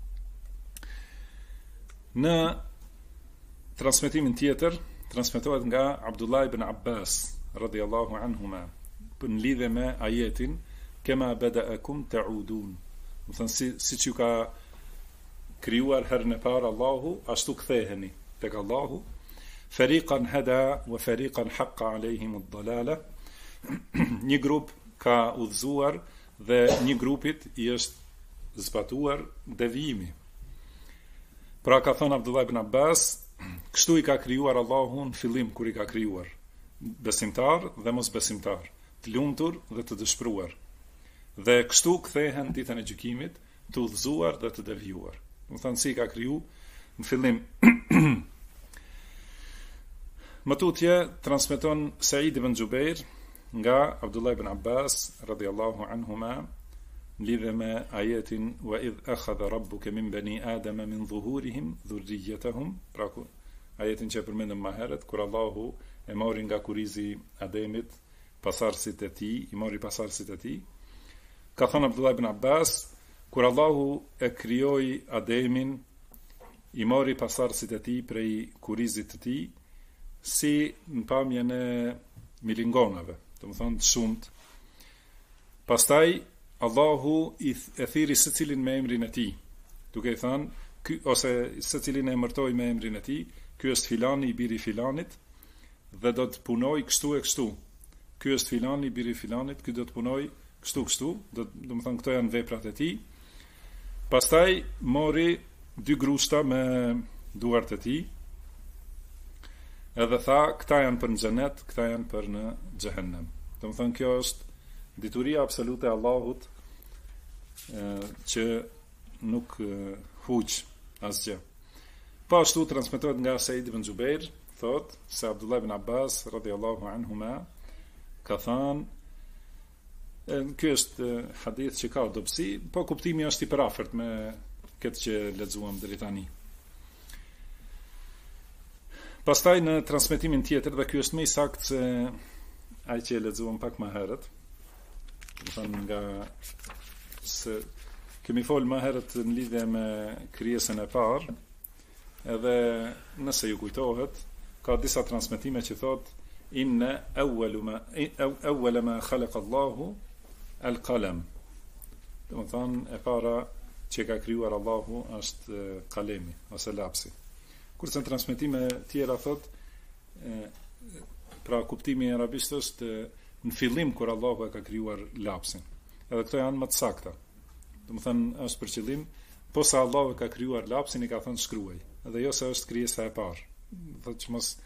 Në transmetimin tjetër, transmetohet nga Abdullah ibn Abbas radhiyallahu anhuma në lidhje me ajetin kema bada'akum ta'udun. Do të thënë siç ju ka krijuar herën e parë Allahu, ashtu ktheheni tek Allahu. Fariqan hada wa fariqan haqqa alehim ad-dalala. Një grup ka udhëzuar dhe një grupit i është zbatuar devijimi. Pra ka thënë Abdullah ibn Abbas, kështu i ka krijuar Allahu në fillim kur i ka krijuar besimtar dhe mos besimtar, të lumtur dhe të dëshpëruar. Dhe kështu kthehen ditën e gjykimit, të udhëzuar dhe të devijuar. Do të thënë si i ka kriju në fillim. Më tutje transmeton Said ibn Jubair nga Abdullah ibn Abbas radhiyallahu anhuma në lidhje me ajetin wa idh akhadha rabbuka min bani adama min dhuhurihim dhurriyyatahum, pra ajetin që përmendëm më herët, kur Allahu e mori nga kurizi Ademit pasardhësit e tij, i mori pasardhësit e tij. Ka thënë Abdullah ibn Abbas, kur Allahu e krijoi Ademin, i mori pasardhësit e tij prej kurizit të tij, si në pamjen e milingonave, do të thonë shumt. Pastaj Allahu e thiri secilin me emrin e tij, duke i thënë ose secilin e emërtoi me emrin e tij, ky është filani i biri filanit dhe do të punoj kështu e kështu. Ky është filani i biri filanit, ky do të punoj kështu, do të thonë këto janë veprat e tij. Pastaj mori 2 grushta me duart e tij, edhe tha, këta janë për në xhenet, këta janë për në xhehenem. Do të thonë kjo është dituria absolute e Allahut, që nuk huq asgjë. Po ashtu transmetohet nga Said ibn Jubair, thot se Abdullah ibn Abbas radhiyallahu anhuma ka thënë, ky është hadith që ka dobësi, po kuptimi është i përafërt me këtë që lexuam deri tani. Pastaj në transmetimin tjetër, dhe ky është më i saktë se ai që e lexuam pak më herët, do të thënë nga se kemi folë më herët në lidhje me krijesën e parë, edhe nëse ju kujtohet, ka disa transmetime që thot inna awwala ma khalaqa Allahu al-qalam. Do të thonë e para që ka krijuar Allahu është kalemi ose lapsi. Kurse në transmetime tjera thot, pra kuptimi i arabisht është në fillim kur Allahu e ka krijuar lapsin. Edhe këto janë më të sakta. Do të thënë është për qëllim, posa Allahu e ka krijuar lapsin, i ka thënë shkruaj. Edhe jo se është krijesa e parë. Do thotë që mos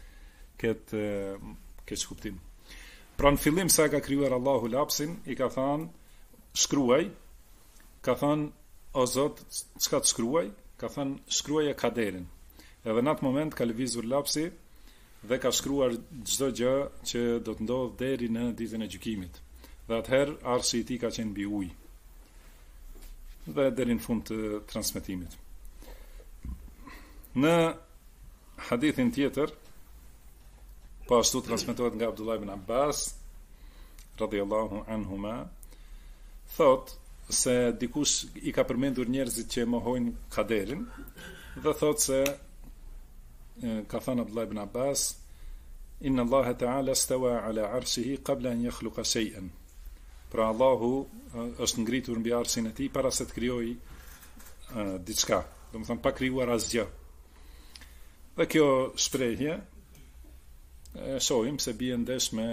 ketë kuptim. Pra në fillim sa e ka krijuar Allahu lapsin, i ka thënë shkruaj, ka thënë o Zot, çka të shkruaj? Ka thënë shkruaje kaderin. Edhe në atë moment ka lëvizur lapsi dhe ka shkruar çdo gjë që do të ndodhë deri në ditën e gjykimit. Dhe atëherë arshi i tij ka qenë mbi ujë. Dhe deri në fund të transmetimit. Në hadithin tjetër, po ashtu transmetohet nga Abdullah ibn Abbas radhiyallahu anhuma, thot se dikush i ka përmendur njerëzit që mohojnë kaderin dhe thot se ka thënë Abdullah ibn Abbas, inna Allahe ta'ala stawa ala arshihi qabla an yakhluqa shay'an. Pra Allahu është ngritur mbi arshin e tij para se të krijojë diçka, domethënë pa krijuar asgjë. Dhe kjo shprehje e shohim se bie ndesh me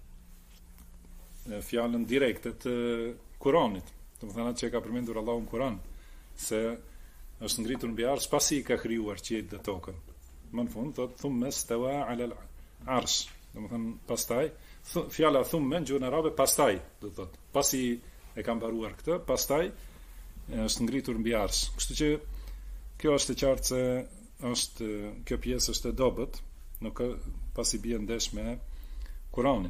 fjalën direkte të Kuranit. Domethënë atë që ka përmendur Allahu në Kur'an, se është ngritur mbi arsh pasi ka krijuar qiellin dhe tokën. Më në fund thot thumma stawa ala al-arsh. Domethënë pastaj fjala thumma në gjuhën arabe pastaj, do thot. Pasi e ka mbaruar këtë, pastaj është ngritur mbi arsh. Kështu që kjo është e qartë se kjo pjesë është e dobët, nuk pasi bie ndesh me Kur'anin.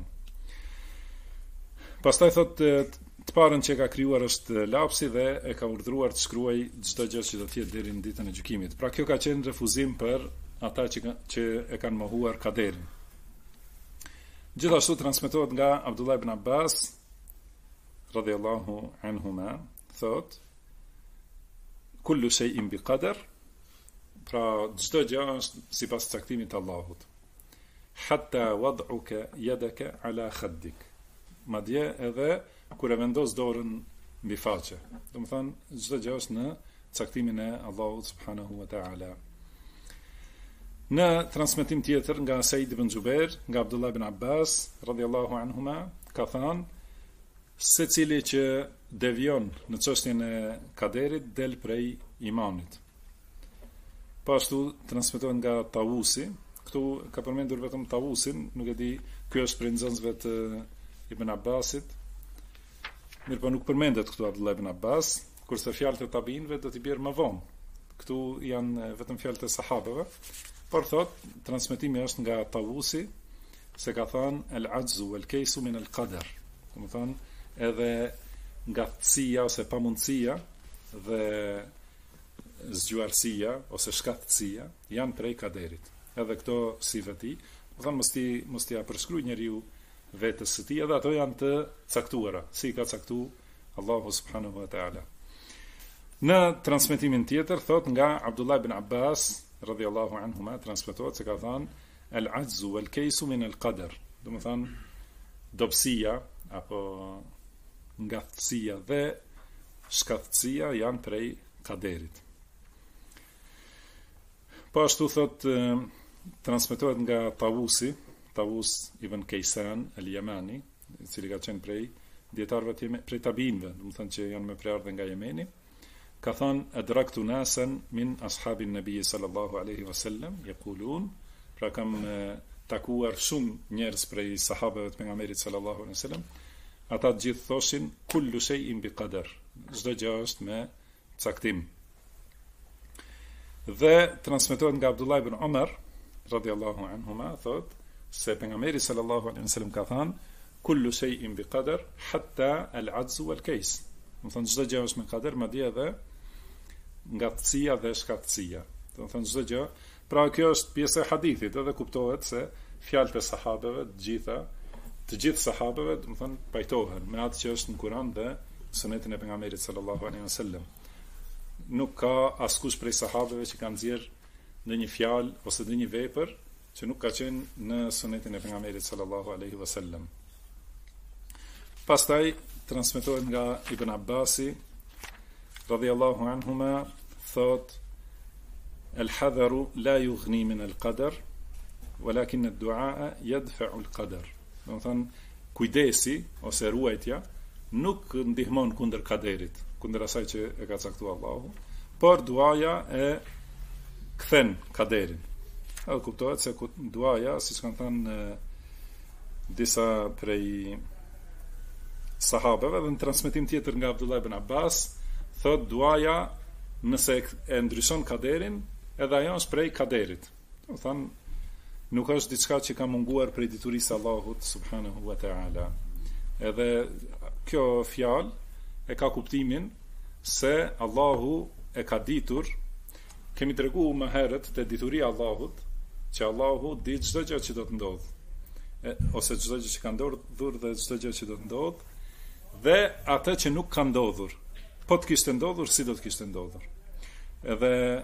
Pastaj thot të parën që ka krijuar është lapsi dhe e ka urdhëruar të shkruaj çdo gjë që do të jetë deri në ditën e gjykimit. Pra kjo ka qenë refuzim për ata që e kanë mohuar kaderin. Gjithashtu transmetohet nga Abdullah ibn Abbas radhiyallahu anhuma, thot kullu shay'in bi qadar, pra çdo gjë është sipas caktimit të Allahut. Hatta wad'uka yadaka ala khaddik. Madje edhe kur e vendos dorën mbi faqe. Domethënë çdo gjë është në caktimin e Allahut subhanahu wa ta'ala. Në transmetim tjetër nga Said ibn Jubair, nga Abdullah ibn Abbas radhiyallahu anhuma, ka thënë secili që devion në çështjen e kaderit del prej imanit. Pashtu transmetohet nga Tawusi, këtu ka përmendur vetëm Tawusin, nuk e di, ky është prej nxënësve të Ibn Abbasit. Mirë, po nuk përmendet këtu Abdullah ibn Abbas, kurse fjalët e tabinëve do t'i bjerë më vonë. Këtu janë vetëm fjalët e sahabeve, por thot, transmetimi është nga Tawusi, se ka thënë el-ajzu wal-kaysu min al-qadar. Do të thonë, edhe ngatësia ose pamundësia dhe zgjuarësia ose shkatësia janë prej kaderit. Edhe këto si veti, do të thonë mos t'i përshkruaj njeriu vetës së tij, edhe ato janë të caktuara, si ka caktuar Allahu subhanahu wa ta'ala. Në transmetimin tjetër thot nga Abdullah ibn Abbas radhiyallahu anhuma, transmetohet se ka thënë el-ajzu wal-kaysu min al-qadar. Do të thonë dobësia apo ngatësia dhe shkatësia janë prej kaderit. Po ashtu thot transmetohet nga Tawus ibn Kaysan al-Yamani, i cili ka qenë prej dietarëve prej tabinëve, do të thonë që janë me prejardhë nga Jemeni, ka thënë adraktu nasan min ashabin nabi sallallahu alaihi wasallam yaqulun, pra kam takuar shumë njerëz prej sahabeve të pejgamberit sallallahu alaihi wasallam, ata të gjithë thoshin kullu shay'in bi qadar, çdo gjë është me caktim. Dhe transmetohet nga Abdullah ibn Umar radhiyallahu anhuma, thot se pejgamberi sallallahu alaihi wasallam ka thënë kullu shay'in bi qadar hatta al-'ajzu wal-kays. Do të thonë çdo gjë është me qadar, madje edhe ngatësia dhe shkatësia. Do të thonë çdo gjë. Pra kjo është pjesë e hadithit, edhe kuptohet se fjalët e sahabeve, të gjithë sahabeve, do të thonë pajtohen me atë që është në Kur'an dhe sunetin e pejgamberit sallallahu alaihi wasallam. Nuk ka askush prej sahabeve që kanë nxjerr ndonjë fjalë ose ndonjë vepër që nuk ka qenë në sunetin e pejgamberit sallallahu alaihi wasallam. Pastaj transmetohet nga Ibn Abbasi radhiyallahu anhuma, thot el-hadharu la yughni min al-qadar walakin ad-du'a yadfa'u al-qadar. Do të thonë kujdesi ose ruajtja nuk ndihmon kundër kaderit, kundër asaj që e ka caktuar Allahu, por duaja e kthen kaderin. Edhe kuptohet se duaja, siç kanë thënë disa prej sahabeve, dhe në transmetim tjetër nga Abdullah ibn Abbas, thot duaja nëse e ndryshon kaderin, edhe ajo është prej kaderit. Do thonë nuk është diçka që ka munguar prej diturisë së Allahut subhanahu wa ta'ala. Edhe kjo fjalë e ka kuptimin se Allahu e ka ditur, kemi treguar më herët te dituria e Allahut, që Allahu di çdo gjë që do të ndodhë, ose çdo gjë që ka ndodhur dhe çdo gjë që do të ndodhë, dhe atë që nuk ka ndodhur. Po të kishte ndodhur, si do të kishte ndodhur. Edhe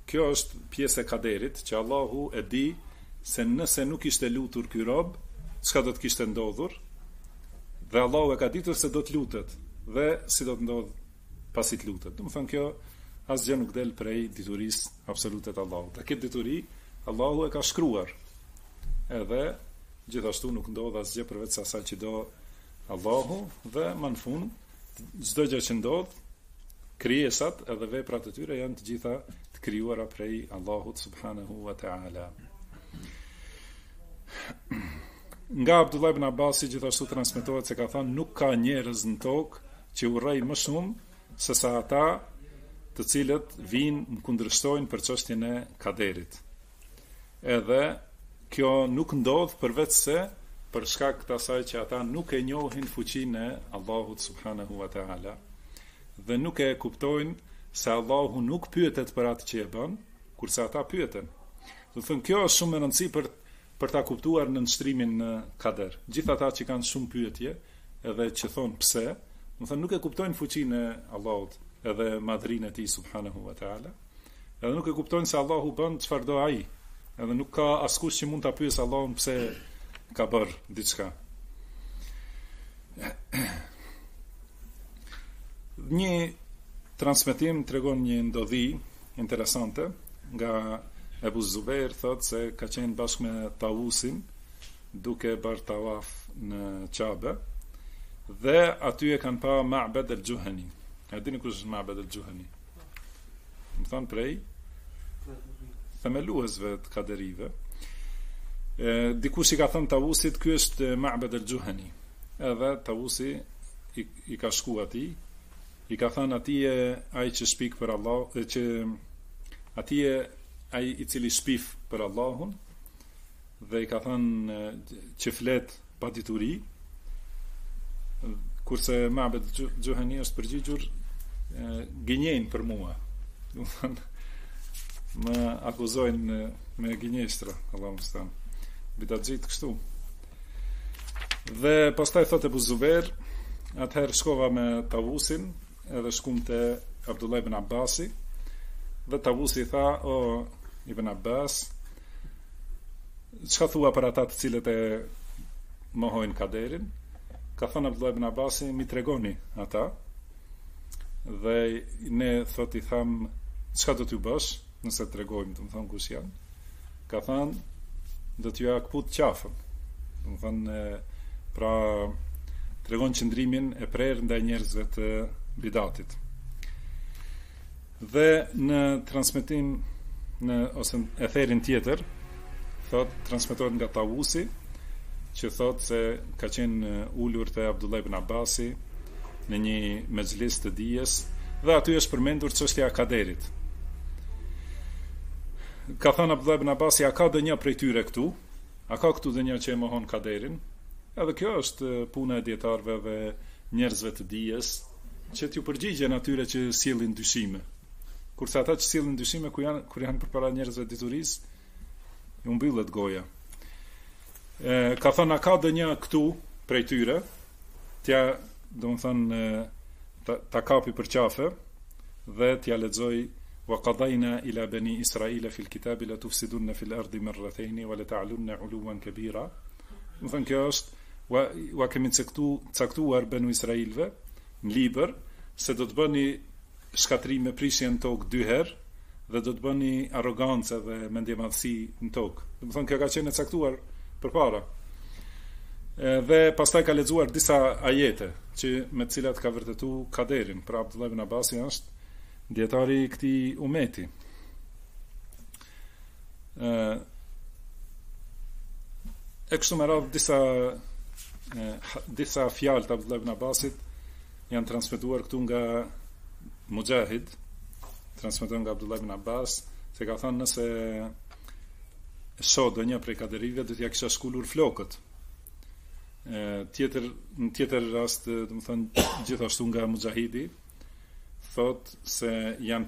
kjo është pjesë e kaderit, që Allahu e di se nëse nuk ishte lutur ky rob, çka do të kishte ndodhur, dhe Allahu e ka ditur se do të lutet, dhe si do të ndodh pasi të lutet. Do të thonë kjo asgjë nuk del prej diturisë absolute të Allahut. Dhe këtë dituri Allahu e ka shkruar. Edhe gjithashtu nuk ndodh asgjë përveç asaj që do Allahu, dhe më në fund çdo gjë që ndodh, krijesat edhe veprat e tyre janë të gjitha të krijuara prej Allahut subhanahu wa ta'ala. Nga Abdullah ibn Abbasi gjithashtu transmetohet se ka thënë nuk ka njerëz në tokë që urrej më shumë se sa ata të cilët vinë më kundërshtojnë për çështjen e kaderit. Edhe kjo nuk ndodh përveç se për shkak të asaj që ata nuk e njohin fuqinë e Allahut subhanahu wa ta'ala dhe nuk e kuptojnë se Allahu nuk pyetet për atë që e bën, kurse ata pyeten. Do thënë kjo është shumë e rëndësishme për ta kuptuar në nështrimin në kader. Gjithë ata që kanë shumë pyetje edhe që thonë pse, do thënë nuk e kuptojnë fuqinë e Allahut edhe madhrinë e tij subhanahu wa ta'ala. Edhe nuk e kuptojnë se Allahu bën çfarë do ai. Edhe nuk ka askush që mund ta pyesë Allahun pse ka bërë diçka. Një transmetim tregon një ndodhi interesante nga Ebu Zubair, thot se ka qenë bashkë me Tawusin duke bërë tawaf në Kabe dhe aty e kanë pa Ma'bad al-Juhani. A dini kush është Ma'bad al-Juhani? Më thon prej themeluesve të kaderive. Dikush i ka thënë Tawusit, ky është Ma'bad al-Juhani. Edhe Tawusi i ka shku atij, i ka thënë atije ai që shpik për Allah, që atije ai i cili shpif për Allahun, dhe i ka thënë që flet pa dituri, kurse Ma'bad al-Juhani është përgjigjur gënjejnë për mua. Do të thënë më akuzojnë me gënjeshtra, Allahu mështan. Bidaxhit kështu. Dhe pastaj thotë Ebu Zubair, atëherë shkova me Tawusin, edhe shkum te Abdullah ibn Abbasi, dhe Tawusi tha, o Ibn Abbas, çka thua për ata të cilët e mohojnë kaderin? Ka thënë Abdullah ibn Abbasi, mi tregoni ata, dhe ne thot i tham, çka do t'ju bësh, nëse të tregojmë, të më thonë kush janë? Ka thënë, do t'ju akput qafën. Do të thënë, pra tregon qëndrimin e prerë ndaj njerëzve të bidatit. Dhe në transmetim ose etherin tjetër, thot transmetohet nga Tawusi, që thot se ka qenë ulur te Abdullah ibn Abbasi në një mexhlis të dijes, dhe aty është përmendur çështja e kaderit. Ka thënë Abdullah ibn Abbasi, a ka dënja prej tyre këtu? A ka këtu dënja që e mohon kaderin? Edhe kjo është puna e dietarëve dhe njerëzve të dijes, që t'ju përgjigjen atyre që sjellin dyshime. Kurse ata që sjellin dyshime kur janë përpara njerëzve diturisë, ju mbyllet goja. Ka thënë, a ka dënja këtu prej tyre? T'ja, do të thënë, ta kapi për qafe dhe t'ja lexoj وقضينا إلى بني إسرائيل في الكتاب لتفسدن في الأرض مرتين ولتعلن علوا كبيرا. Do thënë kjo është wa kemi caktuar banu Israilve në libër se do të bëni shkatrim me prishje në tokë 2 herë dhe do të bëni arrogancë dhe mendjemadhësi në tokë. Do të thënë kjo ka qenë caktuar përpara. Dhe pastaj ka lexuar disa ajete që me të cilat ka vërtetuar kaderin. Pra Abdullah ibn Abbasi është dietari i këtij umeti. E kështu me radhë disa fjalë të Abdullah ibn Abbasit janë transmetuar këtu nga Mujahid, transmeton nga Abdullah ibn Abbas, se ka thënë nëse shoh donjë prej kaderive do t'ja kisha shkulur flokët. Në tjetër rast, do të thënë gjithashtu nga Mujahidi, thot se janë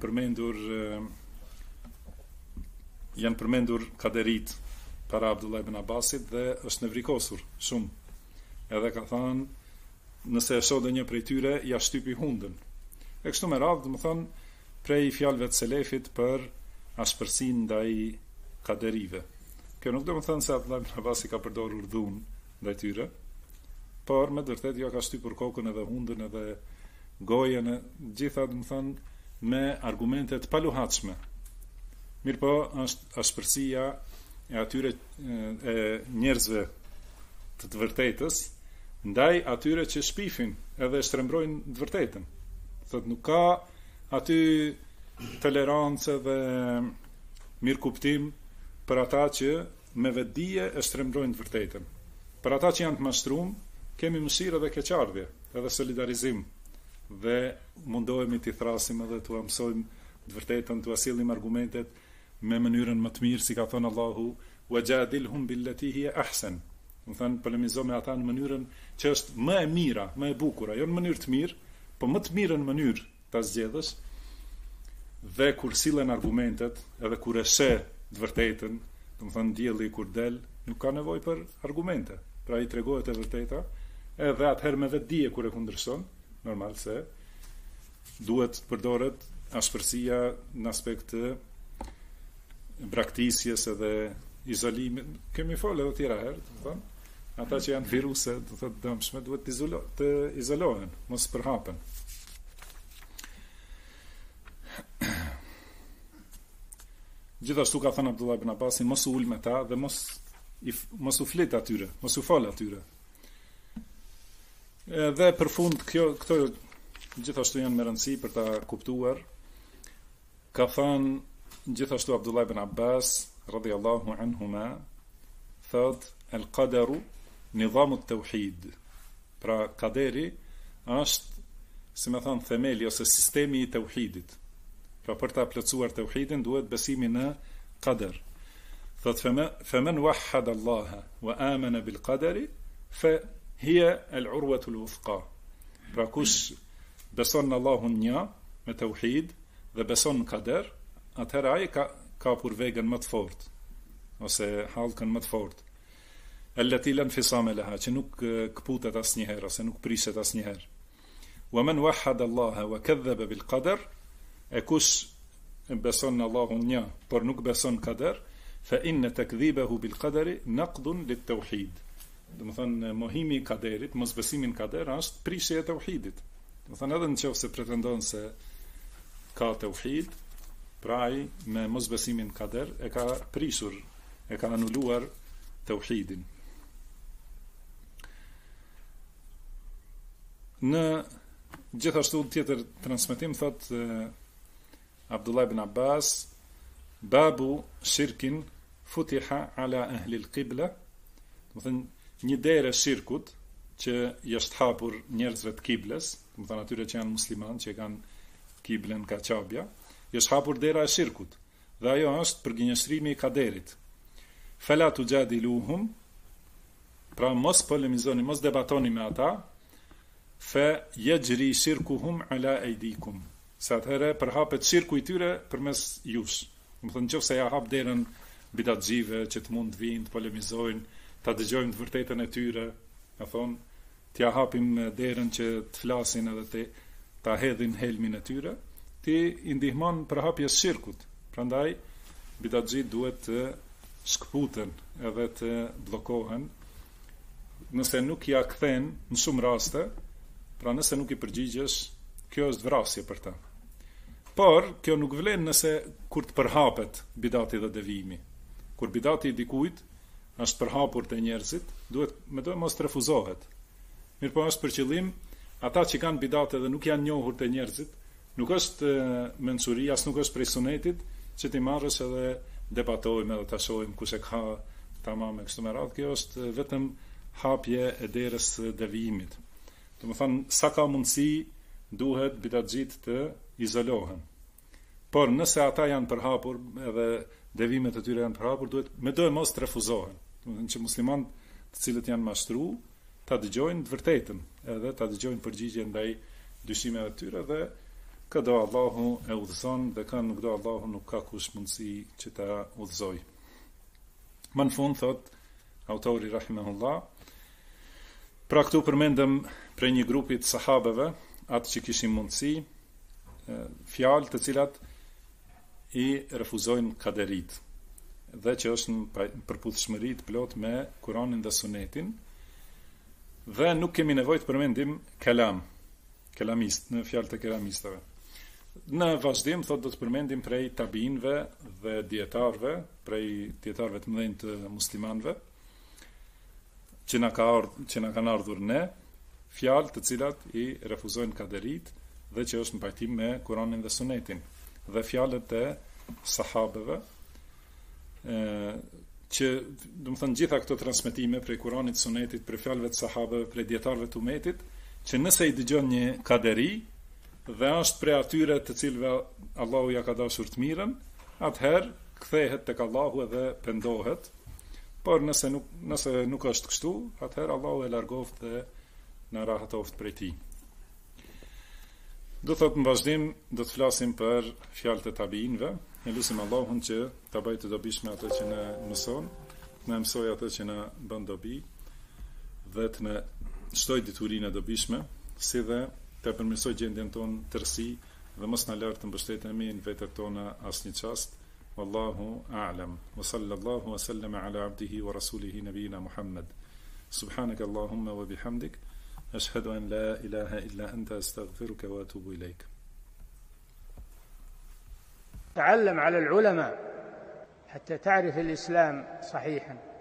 përmendur kaderit para Abdullah ibn Abbasit dhe është nevrikosur shumë. Edhe ka thënë, nëse e shoh ndonjë prej tyre, ja shtypi hundën. E kështu me radhë, do të thonë, prej fjalëve të selefit për ashpërsinë ndaj kaderive. Kjo nuk do të thënë se Abdullah ibn Abbas ka përdorur dhunë ndaj tyre, por me vërtet jo ka shtypur kokën edhe hundën edhe gojën e gjitha, do të thënë me argumente të paluhatshme. Mirëpo është ashpërsia e atyre e njerëzve të vërtetës ndaj atyre që shpifin edhe shtrembrojnë të vërtetën. Thotë nuk ka aty tolerancë dhe mirëkuptim për ata që me vetdije e shtrembrojnë të vërtetën. Për ata që janë të mashtruar, kemi mëshirë dhe keqardhje, edhe solidarizim, dhe mundohemi t'i thrasim edhe t'u mësojmë të vërtetën, t'u asillim argumentet me mënyrën më të mirë, si ka thënë Allahu, wajadilhum billati hiya ahsan. Do thënë polemizo me ata në mënyrën që është më e mira, më e bukur, jo në mënyrë të mirë, po më të mirën mënyrë ta zgjedhësh. Dhe kur sillen argumentet, edhe kur e sheh të vërtetën, do të thënë dielli kur del, nuk ka nevojë për argumente. Pra i tregohet e vërteta, edhe atëherë me vetdije kur e kundërshton, normal se duhet të përdoret ashpërsia në aspekt të braktisjes edhe izolimit. Kemi folë edhe tjera herë, do të thënë, ata që janë viruse, do të thotë dëmshme, duhet të izolohen, mos përhapen. Gjithashtu ka thënë Abdullah ibn Abbasin, mos u ul me ta dhe mos u flet atyre, mos u fal atyre. Dhe për fund këto gjithashtu janë me rëndësi për ta kuptuar. Ka thënë gjithashtu Abdullah ibn Abbas radhiyallahu anhuma, thot el qadaru nidhamu at-tauhid. Pra kaderi është, si më thon, themeli ose sistemi i tauhidit. Pra për ta plotësuar tauhidin duhet besimi në qadar. Thot faman wahhada Allah wa amana bil qadari fa hiya al urwatu al wuthqa. Pra kush beson në Allahun një me tauhid dhe beson në qadar, atëherë ai ka për vegën më të fortë ose hallkën më të fortë. Allati la infisama laha, që nuk kputet asnjëherë ose nuk prishet asnjëherë. Wa man wahhada Allah wa kadhaba bil qadar, e kush beson në Allahun një, por nuk beson qadar, fa inna takdhibahu bil qadari naqdun lit tauhid. Do të thonë mohimi i kaderit, mos besimi në kader është prishje e tauhidit. Do të thonë edhe nëse pretendon se ka tauhid, pra ai me mos besimin në kader e ka prishur, e ka anuluar tauhidin. Në gjithashtu tjetër transmetim thot Abdullah ibn Abbas, babu shirkin futiha ala ahli al-qibla, do të thënë një derë e shirkut që është hapur njerëzve të kiblës, do të thënë atyre që janë muslimanë, që kanë kiblen Kaqabja, është hapur dera e shirkut, dhe ajo është përgjigjëstrimi i kaderit. Fala tujadiluhum, pra mos polemizoni, mos debatoni me ata, fa yajri shirkuhum ala aydikum. Sa atëherë përhapet shirku i tyre përmes jush. Do të thënë nëse ja hap derën bidatxive që të mund të vinë, të polemizojnë, ta dëgjojmë të vërtetën e tyre, ka thonë, t'ja hapim derën që të flasin edhe ta hedhin helmin e tyre, ti i ndihmon përhapjes shirkut. Prandaj bidatxit duhet të shkputen edhe të bllokohen. Nëse nuk ja kthen në shumë raste, pra nëse nuk i përgjigjesh, kjo është vrasje për ta. Por, kjo nuk vlen nëse kur të përhapet bidati dhe devijimi. Kur bidati i dikujt është përhapur te njerëzit, duhet mos të refuzohet. Mirpo është për qëllim ata që kanë bidate dhe nuk janë njohur te njerëzit, nuk është mençuri, as nuk është prej sunetit që ti marrësh edhe debatojmë edhe ta shohim kush e ka tamam me kështu me radhë. Kjo është vetëm hapje e derës devijimit. Do të thonë sa ka mundësi duhet bidatxhit të izolohen. Por nëse ata janë përhapur edhe devimet e tyre janë përhapur, duhet mos të refuzohen. Do të thonë që muslimanët të cilët janë mashtruar ta dëgjojnë të vërtetën, edhe ta dëgjojnë përgjigjen ndaj dyshimeve të tyre, dhe këdo Allahu e udhëzon dhe kanë nuk do Allahu nuk ka kush mundësi që ta udhëzoj. Më në fund thot autori rahimahullah, pra këtu përmendëm prej një grupi të sahabeve, atë që kishin mundësi, fjalë të cilat i refuzojnë kaderit, dhe që është në përputhshmëri të plot me Kur'anin dhe Sunetin, dhe nuk kemi nevojë të përmendim kelamist në fjalët e kelamistëve. Në vazhdim thot do të përmendim prej tabinëve dhe dietarëve, prej dietarëve të mëdhenj të muslimanëve, që na kanë ardhur ne fjalë të cilat i refuzojnë kaderit dhe që është në pajtim me Kur'anin dhe Sunetin, dhe fjalët e sahabeve, që do të thënë gjitha këto transmetime prej Kur'anit, Sunetit, prej fjalëve të sahabeve, prej dietarëve të umetit, që nëse i dëgjon një kaderi dhe është prej atyre të cilëve Allahu ja ka dashur të mirën, atëherë kthehet tek Allahu dhe pendohet. Por nëse nuk është kështu, atëherë Allahu e largoft dhe na rahatoft prej tij. Do thot në vazhdim do të flasim për fjalët e tabiinëve. Ne lutim Allahun që ta bëjë të dobishme ato që na mëson, na mësoj ato që na bën dobi dhe të na shtoj diturinë e dobishme, si dhe të përmirësoj gjendjen tonë tërësi dhe mos na lart të mbështetemi në vetët tona asnjë çast. Wallahu a'lam. Wa sallallahu wa sallama ala abdihi wa rasulihi nabiyina Muhammad. Subhanaka Allahumma wa bihamdik, ashhadu an la ilaha illa anta astaghfiruka wa atubu ilayk. تعلم على العلماء حتى تعرف الإسلام صحيحا.